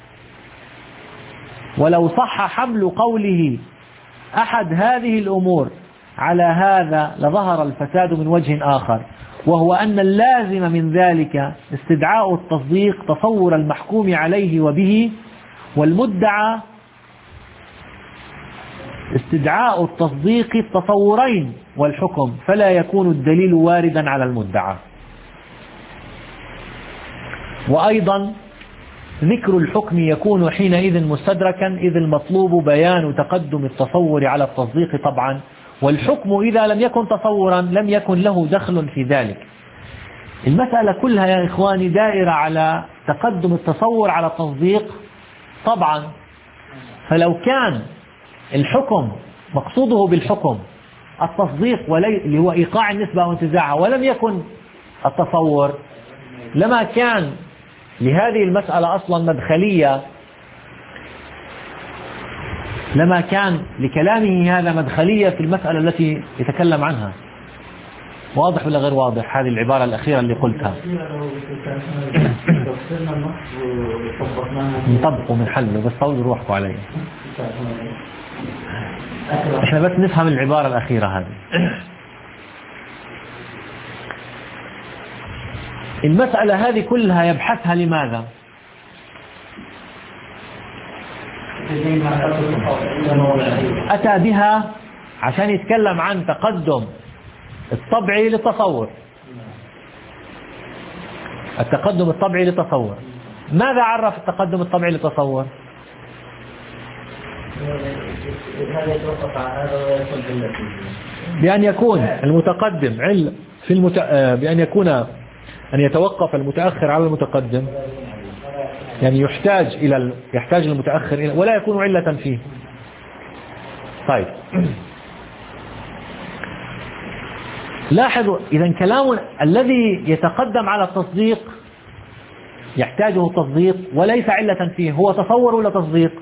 ولو صح حمل قوله أحد هذه الأمور على هذا لظهر الفساد من وجه آخر، وهو أن اللازم من ذلك استدعاء التصديق تصور المحكوم عليه وبه، والمدعى استدعاء التصديق التصورين والحكم، فلا يكون الدليل واردا على المدعى. وأيضا ذكر الحكم يكون حينئذ مستدركا، إذ المطلوب بيان تقدم التصور على التصديق طبعا، والحكم إذا لم يكن تصورا لم يكن له دخل في ذلك. المسألة كلها يا إخواني دائرة على تقدم التصور على التصديق طبعا. فلو كان الحكم مقصوده بالحكم التصديق اللي هو إيقاع النسبة وانتزاعها ولم يكن التصور، لما كان لهذه المسألة أصلا مدخلية، لما كان لكلامه هذا مدخلية في المسألة التي يتكلم عنها. واضح ولا غير واضح هذه العبارة الأخيرة اللي قلتها؟ نطبقوا من حله، بس طولوا روحكم علي. احنا بس نفهم العبارة الأخيرة هذه. المسألة هذه كلها يبحثها لماذا؟ أتى بها عشان يتكلم عن تقدم الطبعي للتصور. التقدم الطبعي للتصور، ماذا عرف التقدم الطبعي للتصور؟ بأن يكون المتقدم علة في المت... بأن يكون أن يتوقف المتأخر على المتقدم، يعني يحتاج إلى ال... يحتاج المتأخر إلى ولا يكون علة فيه. طيب لاحظوا، إذا كلام الذي يتقدم على التصديق يحتاجه تصديق وليس علة فيه، هو تصور ولا تصديق؟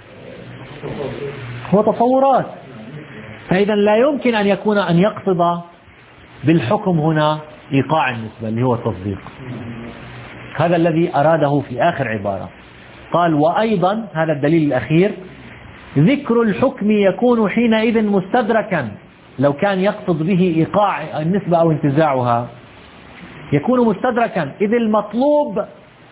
هو تصورات. فإذا لا يمكن أن يكون أن يقصد بالحكم هنا إيقاع النسبة اللي هو التصديق. هذا الذي أراده في آخر عبارة. قال وأيضا هذا الدليل الأخير، ذكر الحكم يكون حينئذ مستدركا، لو كان يقصد به إيقاع النسبة أو انتزاعها يكون مستدركا، إذ المطلوب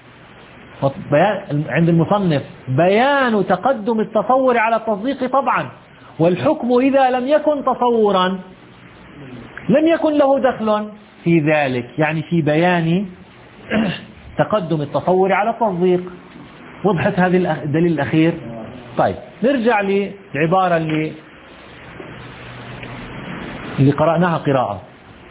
عند المصنف بيان تقدم التصور على التصديق طبعا، والحكم إذا لم يكن تصورا لم يكن له دخل في ذلك، يعني في بيان تقدم التصور على التصديق. وضحت هذه الدليل الأخير؟ طيب نرجع للعبارة اللي اللي قرأناها قراءة.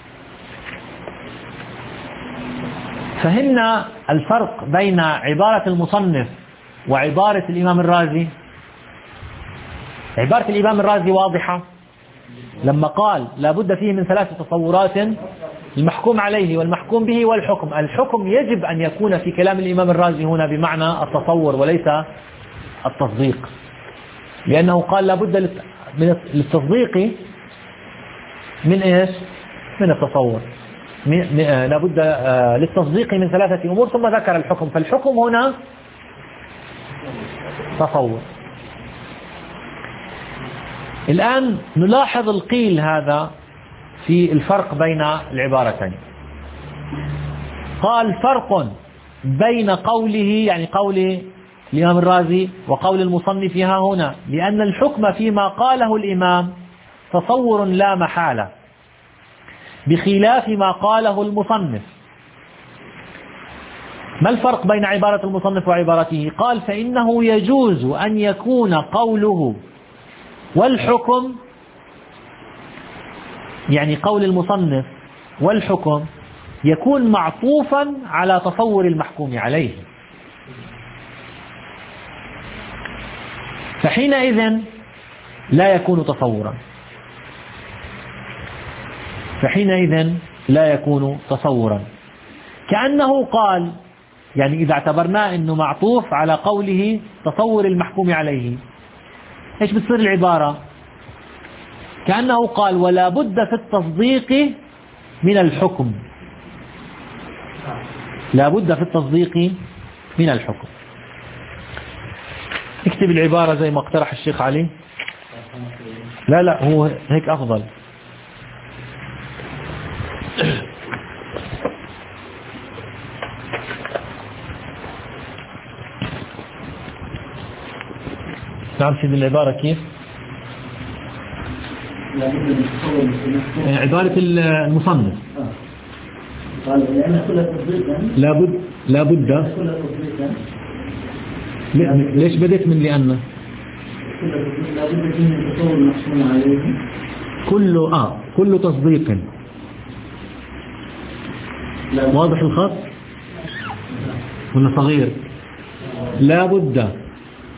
فهمنا الفرق بين عبارة المصنف وعبارة الإمام الرازي. عبارة الإمام الرازي واضحة لما قال لا بد فيه من ثلاث تصورات، المحكوم عليه والمحكوم به والحكم. الحكم يجب أن يكون في كلام الإمام الرازي هنا بمعنى التصور وليس التصديق، لأنه قال لا بد للتصديق من إيش؟ من التصور. لا بد للتصديق من ثلاثة أمور ثم ذكر الحكم، فالحكم هنا تصور. الآن نلاحظ القيل هذا في الفرق بين العبارتين. قال فرق بين قوله، يعني قول الإمام الرازي، وقول المصنف ها هنا، لأن الحكم فيما قاله الإمام تصور لا محالة، بخلاف ما قاله المصنف. ما الفرق بين عبارة المصنف وعبارته؟ قال فإنه يجوز أن يكون قوله والحكم، يعني قول المصنف والحكم يكون معطوفا على تصور المحكوم عليه، فحينئذ لا يكون تصورا، فحينئذ لا يكون تصورا. كأنه قال، يعني إذا اعتبرناه أنه معطوف على قوله تصور المحكوم عليه، إيش بتصير العبارة؟ كأنه قال ولا بد في التصديق من الحكم، لا بد في التصديق من الحكم. اكتب العبارة زي ما اقترح الشيخ علي. لا لا هو هيك أفضل. نعم سيد العبارة كيف؟ عبارة المصنف لا بد لا بد ليش بدأت من لأن كل آه كل تصديق. واضح الخط ولا صغير؟ لا بد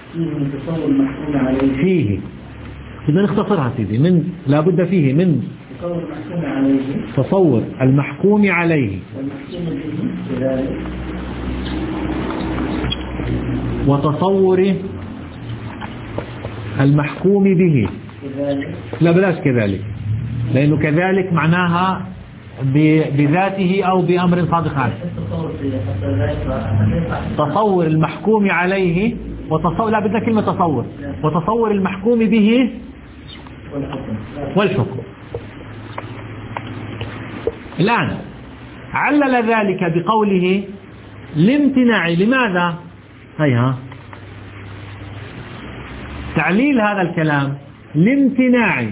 فيه، إذا نختصرها سيدي، من لا بد فيه من تصور المحكوم عليه تصور المحكوم عليه والمحكوم به كذلك وتصور المحكوم به كذلك. لا بلاش كذلك، لأنه كذلك معناها بذاته أو بأمر صادق عنه. تصور المحكوم عليه وتصور، لا بدنا كلمة تصور، وتصور المحكوم به والحكم. الآن علل ذلك بقوله لامتناع. لماذا؟ هيها تعليل هذا الكلام لامتناع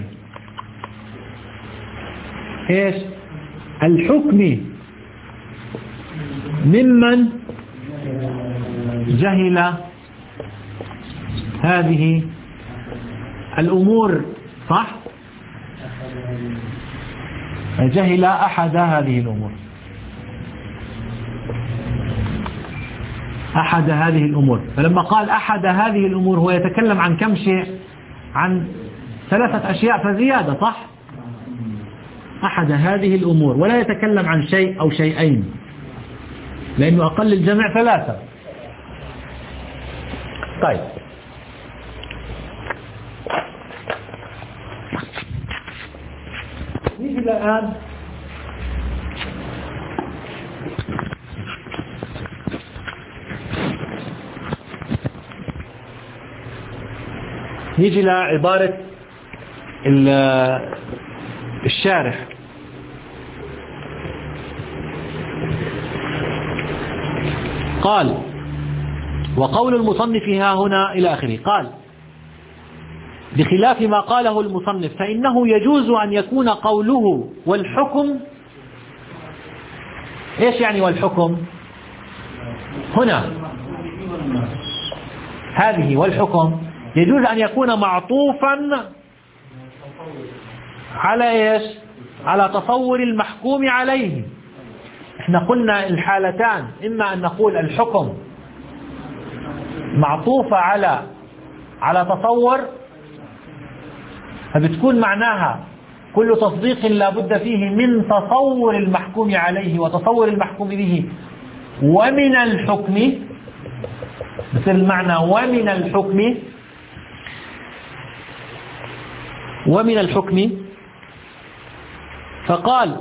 ايش؟ الحكم ممن جهل هذه الأمور، صح؟ جهل أحد هذه الأمور، أحد هذه الأمور. فلما قال أحد هذه الأمور هو يتكلم عن كم شيء؟ عن ثلاثة أشياء فزيادة، صح؟ أحد هذه الأمور، ولا يتكلم عن شيء أو شيئين، لأنه أقل الجمع ثلاثة. طيب نيجي الآن نيجي لعبارة الشارح. قال وقول المصنف ها هنا إلى آخره. قال بخلاف ما قاله المصنف فإنه يجوز أن يكون قوله والحكم. إيش يعني والحكم هنا؟ هذه والحكم يجوز أن يكون معطوفا على إيش؟ على تصور المحكوم عليه. احنا قلنا الحالتان، إما أن نقول الحكم معطوفة على على تصور، فبتكون معناها كل تصديق لا بد فيه من تصور المحكوم عليه وتصور المحكوم به ومن الحكم، مثل المعنى ومن الحكم ومن الحكم. فقال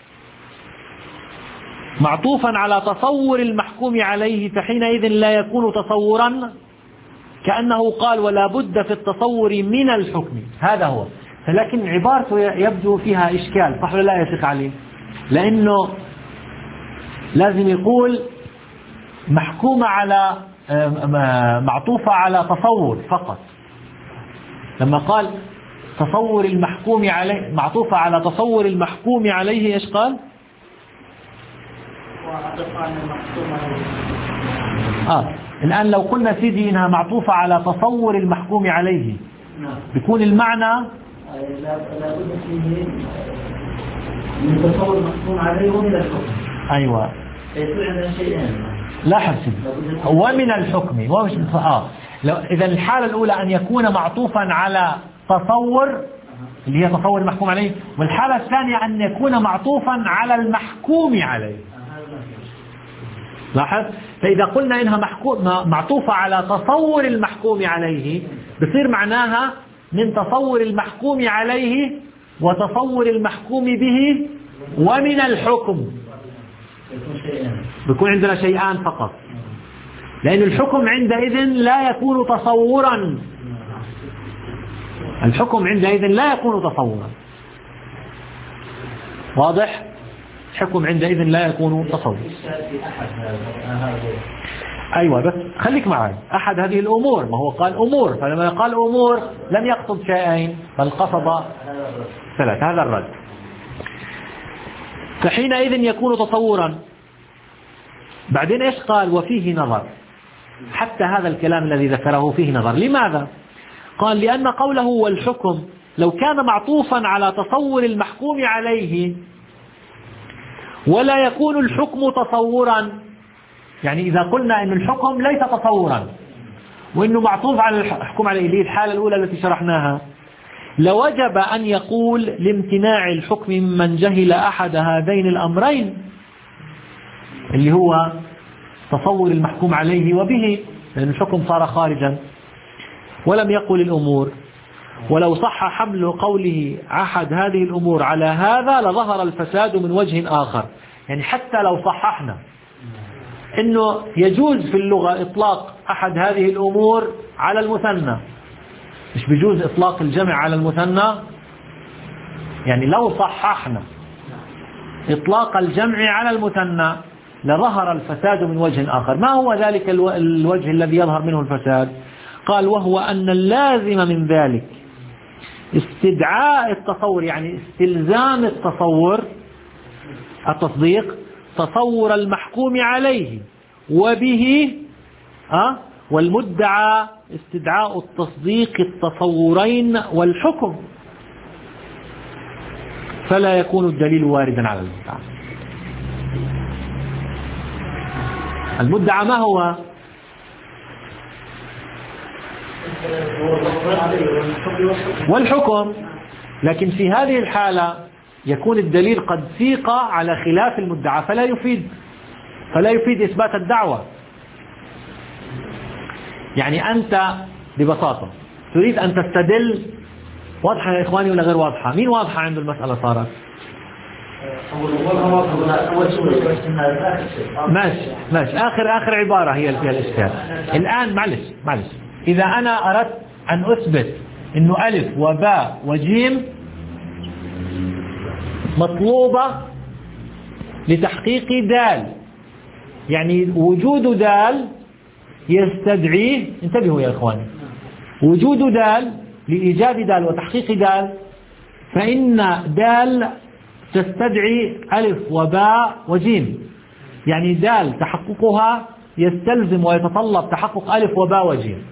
معطوفا على تصور المحكوم عليه، فحينئذ لا يكون تصورا، كأنه قال ولا بد في التصور من الحكم. هذا هو. لكن عبارته يبدو فيها إشكال، صح ولا لا يا شيخ علي؟ لأنه لازم يقول محكومة على معطوفة على تصور فقط. لما قال تصور المحكوم عليه معطوفة على تصور المحكوم عليه، ايش قال؟ آه الآن لو قلنا سيدي إنها معطوفة على تصور المحكوم عليه بيكون المعنى لا بد فيه من تصور المحكوم عليه ومن الحكم. أيوة يكون عندنا شيئين. لاحظ سيدي ومن الحكم ومش آه لو إذا الحالة الأولى أن يكون معطوفا على تصور اللي هي تصور المحكوم عليه، والحالة الثانية أن يكون معطوفا على المحكوم عليه. لاحظ. فإذا قلنا إنها معطوفة على تصور المحكوم عليه بصير معناها من تصور المحكوم عليه وتصور المحكوم به ومن الحكم، بيكون عندنا شيئان فقط، لأن الحكم عندئذ لا يكون تصورا. الحكم عندئذ لا يكون تصورا. واضح؟ الحكم عندئذ لا يكون تصورا. أيوة بس خليك معي. أحد هذه الأمور، ما هو قال أمور، فلما قال أمور لم يقصد شيئين بل قصد ثلاث. هذا الرد. فحينئذ يكون تصورا. بعدين إيش قال؟ وفيه نظر. حتى هذا الكلام الذي ذكره فيه نظر. لماذا؟ قال لأن قوله والحكم لو كان معطوفا على تصور المحكوم عليه ولا يكون الحكم تصورا، يعني إذا قلنا أن الحكم ليس تصورا وأنه معطوف على الحكم عليه، اللي هي الحالة الأولى التي شرحناها، لوجب أن يقول لامتناع الحكم ممن جهل أحد هذين الأمرين، اللي هو تصور المحكوم عليه وبه، لأن الحكم صار خارجا، ولم يقل الأمور. ولو صح حمل قوله أحد هذه الأمور على هذا لظهر الفساد من وجه آخر. يعني حتى لو صححنا أنه يجوز في اللغة إطلاق أحد هذه الأمور على المثنى، مش بيجوز إطلاق الجمع على المثنى. يعني لو صححنا إطلاق الجمع على المثنى لظهر الفساد من وجه آخر. ما هو ذلك الوجه الذي يظهر منه الفساد؟ قال: وهو أن اللازم من ذلك استدعاء التصور، يعني استلزام التصور التصديق، تصور المحكوم عليه وبه، أه؟ والمدعى استدعاء التصديق التصورين والحكم، فلا يكون الدليل واردا على المدعى. المدعى ما هو؟ والحكم. لكن في هذه الحالة يكون الدليل قد سيق على خلاف المدعى، فلا يفيد فلا يفيد إثبات الدعوة. يعني أنت ببساطة تريد أن تستدل، واضحة يا إخواني ولا غير واضحة؟ مين واضحة عنده المسألة صارت؟ ماشي ماشي آخر آخر عبارة هي فيها الإشكال. الآن معلش معلش إذا أنا أردت أن أثبت إنه ألف وباء وجيم مطلوبة لتحقيق دال، يعني وجود دال يستدعيه، انتبهوا يا إخواني، وجود دال لإيجاد دال وتحقيق دال، فإن دال تستدعي ألف وباء وجيم، يعني دال تحققها يستلزم ويتطلب تحقق ألف وباء وجيم.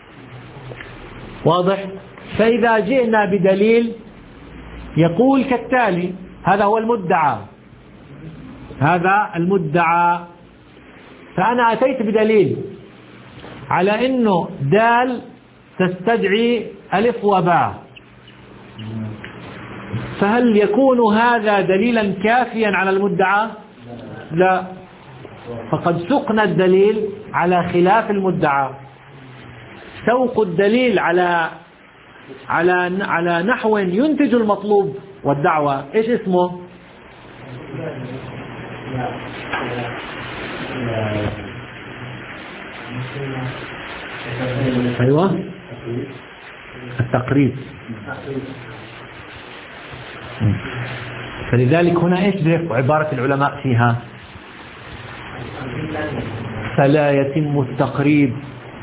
واضح؟ فإذا جئنا بدليل يقول كالتالي، هذا هو المدعى، هذا المدعى، فأنا أتيت بدليل على أنه دال تستدعي ألف وباء، فهل يكون هذا دليلا كافيا على المدعى؟ لا، فقد سقنا الدليل على خلاف المدعى. سوق الدليل على على على نحو ينتج المطلوب والدعوة ايش اسمه؟ ايوه التقريب. فلذلك هنا ايش عبارة العلماء فيها؟ فلا يتم التقريب،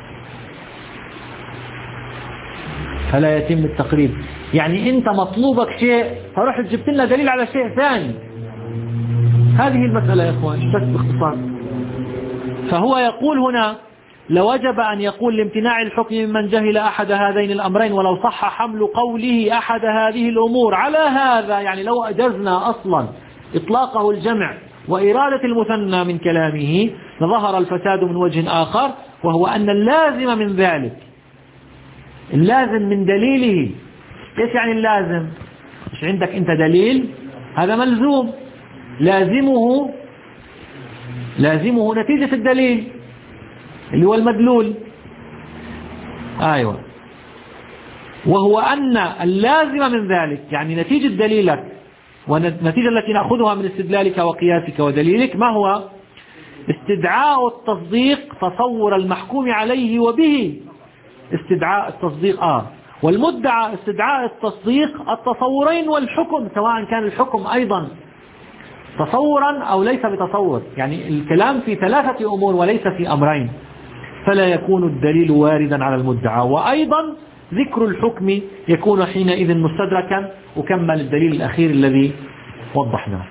فلا يتم التقريب، يعني انت مطلوبك شيء فرحت جبت لنا دليل على شيء ثاني. هذه المسألة يا اخوان بس باختصار. فهو يقول هنا: لوجب أن يقول لامتناع الحكم ممن جهل أحد هذين الأمرين ولو صح حمل قوله أحد هذه الأمور على هذا، يعني لو أجزنا أصلا إطلاقه الجمع وإرادة المثنى من كلامه لظهر الفساد من وجه آخر، وهو أن اللازم من ذلك، اللازم من دليله. إيش يعني اللازم؟ مش عندك أنت دليل، هذا ملزوم، لازمه لازمه نتيجة الدليل اللي هو المدلول. أيوة. وهو أن اللازم من ذلك، يعني نتيجة دليلك والنتيجة التي نأخذها من استدلالك وقياسك ودليلك، ما هو؟ استدعاء التصديق تصور المحكوم عليه وبه، استدعاء التصديق آه والمدعى استدعاء التصديق التصورين والحكم، سواء كان الحكم أيضا تصورا أو ليس بتصور، يعني الكلام في ثلاثة أمور وليس في أمرين، فلا يكون الدليل واردا على المدعى. وأيضا ذكر الحكم يكون حينئذ مستدركا، وكمل الدليل الأخير الذي وضحناه.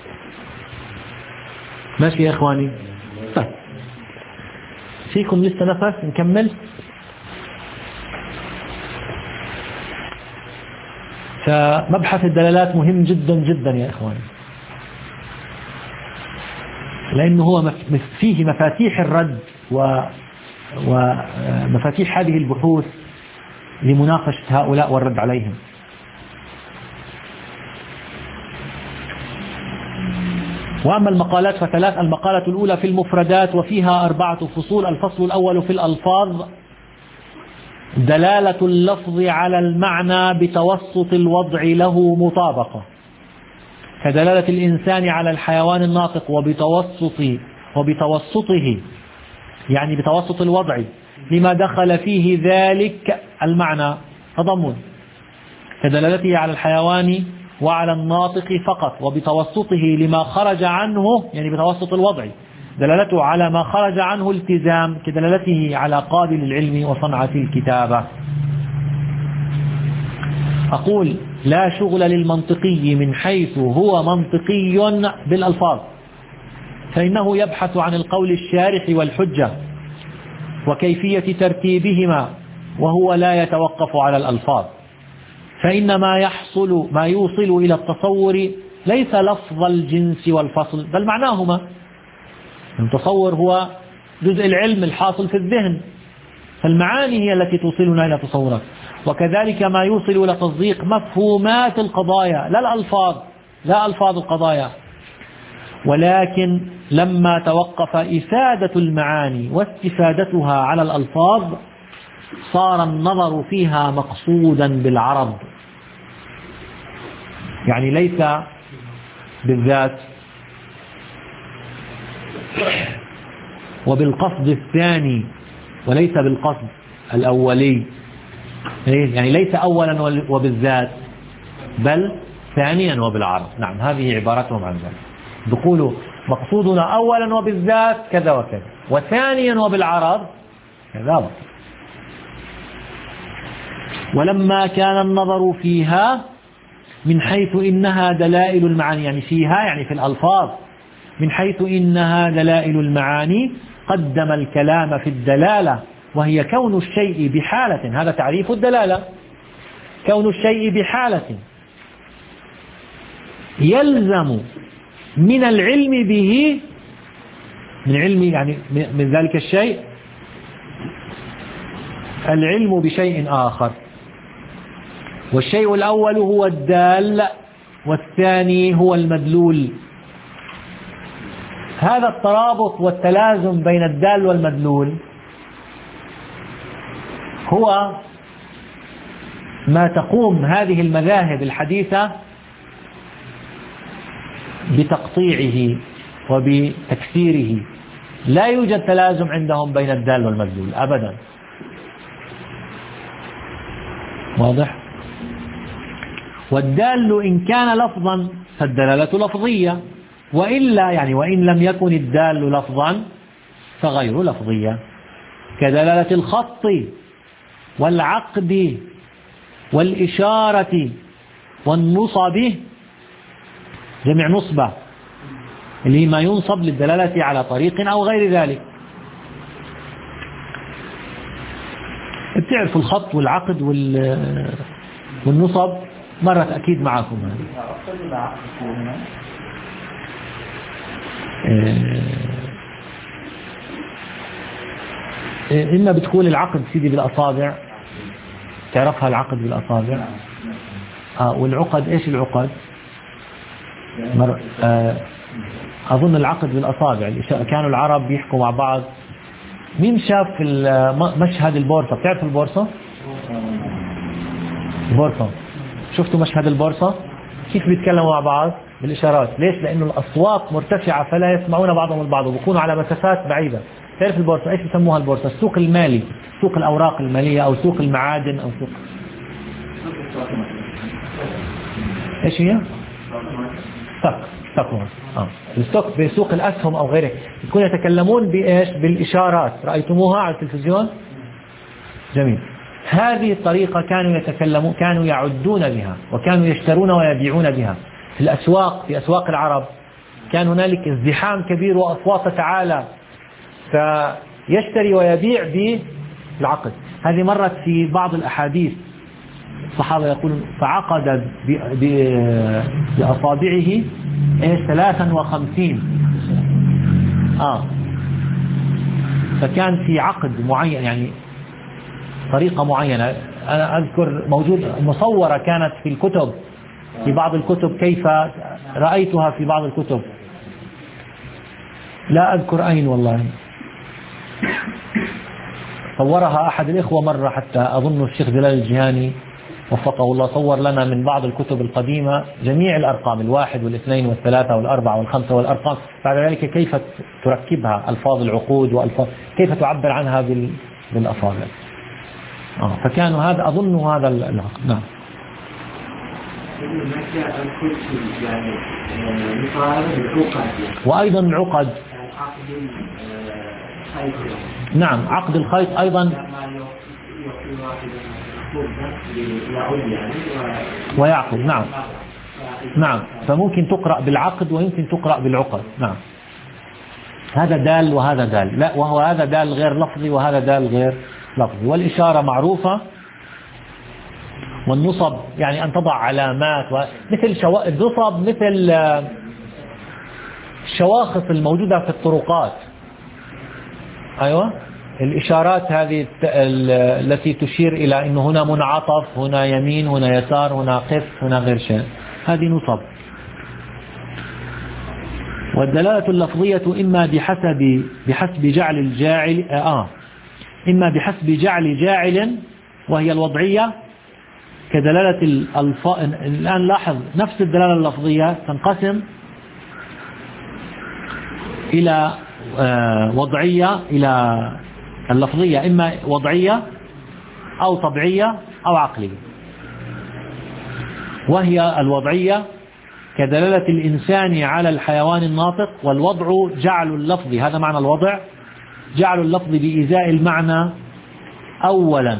ماشي يا إخواني؟ طيب فيكم لسه نفس نكمل؟ فمبحث الدلالات مهم جدا جدا يا إخواني، لأنه هو فيه مفاتيح الرد ومفاتيح هذه البحوث لمناقشة هؤلاء والرد عليهم. وأما المقالات فثلاث. المقالة الأولى في المفردات وفيها أربعة فصول. الفصل الأول في الألفاظ: دلالة اللفظ على المعنى بتوسط الوضع له مطابقة، كدلالة الإنسان على الحيوان الناطق وبتوسط وبتوسطه، يعني بتوسط الوضع لما دخل فيه ذلك المعنى تضمن، كدلالته على الحيوان وعلى الناطق فقط، وبتوسطه لما خرج عنه، يعني بتوسط الوضع دلالته على ما خرج عنه التزام، كدلالته على قابل العلم وصنعة الكتابة. أقول: لا شغل للمنطقي من حيث هو منطقي بالألفاظ، فإنه يبحث عن القول الشارح والحجة وكيفية ترتيبهما، وهو لا يتوقف على الألفاظ، فإن ما يحصل ما يوصل إلى التصور ليس لفظ الجنس والفصل بل معناهما. التصور هو جزء العلم الحاصل في الذهن، فالمعاني هي التي توصلنا إلى تصورات، وكذلك ما يوصل إلى تصديق مفهومات القضايا لا الألفاظ، لا ألفاظ القضايا. ولكن لما توقف إفادة المعاني واستفادتها على الألفاظ صار النظر فيها مقصودا بالعرض، يعني ليس بالذات وبالقصد الثاني وليس بالقصد الأولي، يعني ليس أولا وبالذات بل ثانيا وبالعرض. نعم، هذه عبارتهم عن ذلك. بيقولوا مقصودنا أولا وبالذات كذا وكذا، وثانيا وبالعرض كذا وكذا. ولما كان النظر فيها من حيث إنها دلائل المعاني، يعني فيها يعني في الألفاظ، من حيث إنها دلائل المعاني قدم الكلام في الدلالة، وهي كون الشيء بحالة، هذا تعريف الدلالة، كون الشيء بحالة يلزم من العلم به، من علم يعني من ذلك الشيء العلم بشيء آخر، والشيء الأول هو الدال والثاني هو المدلول. هذا الترابط والتلازم بين الدال والمدلول هو ما تقوم هذه المذاهب الحديثة بتقطيعه وبتكسيره. لا يوجد تلازم عندهم بين الدال والمدلول أبدا. واضح؟ والدال إن كان لفظا فالدلالة لفظية، وإلا يعني وإن لم يكن الدال لفظا فغير لفظية، كدلالة الخط والعقد والإشارة والنصب، جمع نصبة اللي ما ينصب للدلالة على طريق أو غير ذلك. بتعرفوا الخط والعقد والنصب، مرت أكيد معكم هذه. إما بتكون العقد سيدي بالأصابع، تعرفها العقد بالأصابع. آه والعقد إيش العقد؟ مر... آه أظن العقد بالأصابع. كانوا العرب بيحكوا مع بعض. مين شاف مشهد البورصة؟ بتعرف البورصة؟ البورصة شفتوا مشهد البورصة كيف بيتكلموا مع بعض؟ بالإشارات. ليش؟ لأنه الأصوات مرتفعة فلا يسمعون بعضهم البعض وبيكونوا على مسافات بعيدة. تعرف البورصة إيش بيسموها؟ البورصة السوق المالي، سوق الأوراق المالية أو سوق المعادن أو سوق إيش هي؟ ستوك ستوك آه. الستوك بسوق الأسهم أو غيره. يكونوا يتكلمون بإيش؟ بالإشارات. رأيتموها على التلفزيون؟ جميل. هذه الطريقة كانوا يتكلمون، كانوا يعدون بها وكانوا يشترون ويبيعون بها في الأسواق. في أسواق العرب كان هنالك ازدحام كبير وأصوات تعالى، فيشتري ويبيع بالعقد. هذه مرت في بعض الأحاديث. الصحابة يقولون فعقد بأصابعه ثلاثا وخمسين آه فكان في عقد معين، يعني طريقة معينة. أنا أذكر موجود مصورة كانت في الكتب، في بعض الكتب، كيف رأيتها في بعض الكتب. لا أذكر أين والله. صورها أحد الإخوة مرة، حتى أظن الشيخ جلال الجهاني وفقه الله صور لنا من بعض الكتب القديمة جميع الأرقام، الواحد والاثنين والثلاثة والأربعة والخمسة والأرقام، بعد ذلك كيف تركبها، ألفاظ العقود وألفاظ كيف تعبر عنها بالأصابع. آه فكانوا هذا أظن هذا العقد. نعم. وأيضا العقد، نعم عقد الخيط أيضا ويعقد. نعم نعم فممكن تقرأ بالعقد ويمكن تقرأ بالعقد. نعم هذا دال وهذا دال، لا وهو هذا دال غير لفظي وهذا دال غير لفظي. والإشارة معروفة، والنصب يعني أن تضع علامات مثل شو... النصب مثل الشواخص الموجودة في الطرقات. أيوة الإشارات هذه التي تشير إلى أنه هنا منعطف، هنا يمين، هنا يسار، هنا قف، هنا غير شيء، هذه نصب. والدلالة اللفظية إما بحسب بحسب جعل الجاعل آه إما بحسب جعل جاعل وهي الوضعية كدلالة الألفاظ. الآن لاحظ نفس الدلالة اللفظية تنقسم إلى وضعية، إلى اللفظية إما وضعية أو طبيعية أو عقلية. وهي الوضعية كدلالة الإنسان على الحيوان الناطق، والوضع جعل اللفظ، هذا معنى الوضع، جعل اللفظ بإزاء المعنى أولا.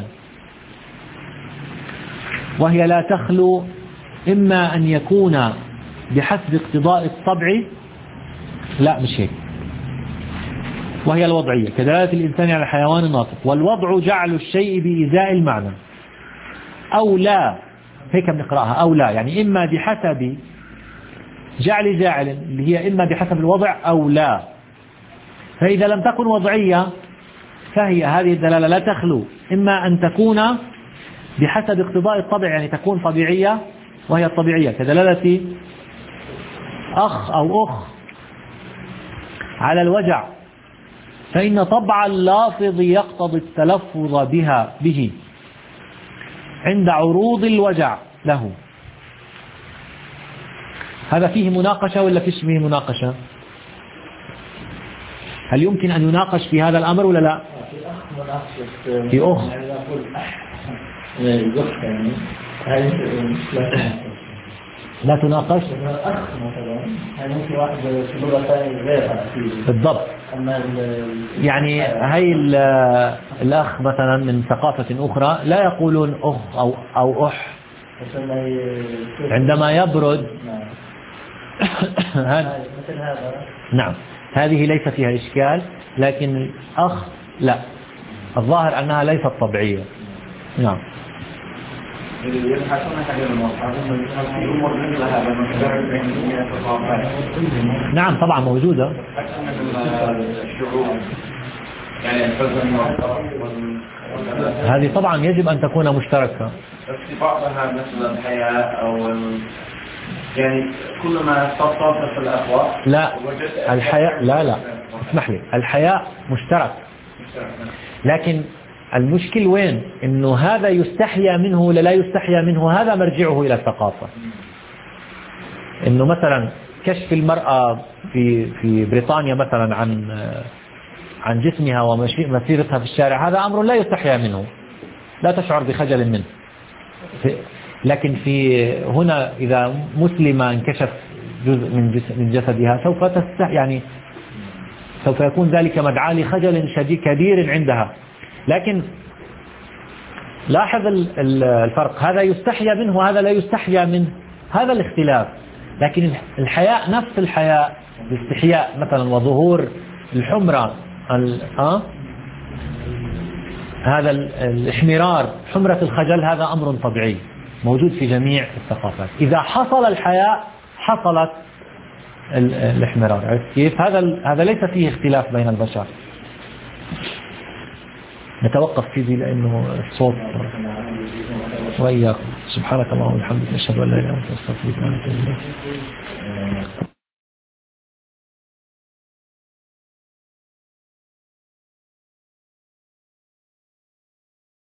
وهي لا تخلو إما أن يكون بحسب اقتضاء الطبع، لا مش هيك، وهي الوضعية كدلالة الإنسان على الحيوان الناطق، والوضع جعل الشيء بإزاء المعنى أو لا، هيك بنقرأها أو لا، يعني إما بحسب جعل جاعل اللي هي إما بحسب الوضع أو لا. فإذا لم تكن وضعية فهي هذه الدلالة لا تخلو إما أن تكون بحسب اقتضاء الطبع، يعني تكون طبيعية، وهي الطبيعية كدلالة أخ أو أخ على الوجع، فإن طبع اللافظ يقتضي التلفظ بها به عند عروض الوجع له. هذا فيه مناقشة ولا فيش فيه مناقشة؟ هل يمكن أن يناقش في هذا الأمر ولا لا؟ في أخ لا تناقش بالضبط. يعني هاي الأخ مثلا من ثقافة أخرى لا يقولون أخ أو أو أح عندما يبرد. نعم هذه ليس فيها إشكال، لكن الأخ لا، الظاهر أنها ليست طبيعية. نعم نعم طبعا موجودة. هذه طبعا يجب أن تكون مشتركة. في بعضها مثل الحياء أو يعني كل ما استطرد في الأخوة. لا الحياء لا لا اسمح لي، الحياء مشترك، لكن المشكل وين؟ انه هذا يستحيا منه ولا لا يستحيا منه، هذا مرجعه الى الثقافة. انه مثلا كشف المرأة في في بريطانيا مثلا عن عن جسمها ومسيرتها في الشارع، هذا امر لا يستحيا منه، لا تشعر بخجل منه. لكن في هنا اذا مسلمة انكشف جزء من جسد من جسدها سوف تستحي، يعني سوف يكون ذلك مدعاة لخجل شديد كبير عندها. لكن لاحظ الفرق، هذا يستحيا منه وهذا لا يستحيا منه، هذا الاختلاف. لكن الحياء نفس الحياء، الاستحياء مثلا وظهور الحمرة أه؟ هذا الاحمرار، حمرة الخجل، هذا أمر طبيعي موجود في جميع الثقافات. إذا حصل الحياء حصلت الاحمرار. عرفت كيف؟ هذا هذا ليس فيه اختلاف بين البشر. نتوقف فيه لأنه الصوت. وإياكم. سبحانك اللهم وبحمدك، أشهد أن لا إله إلا أنت، أستغفرك وأتوب إليك.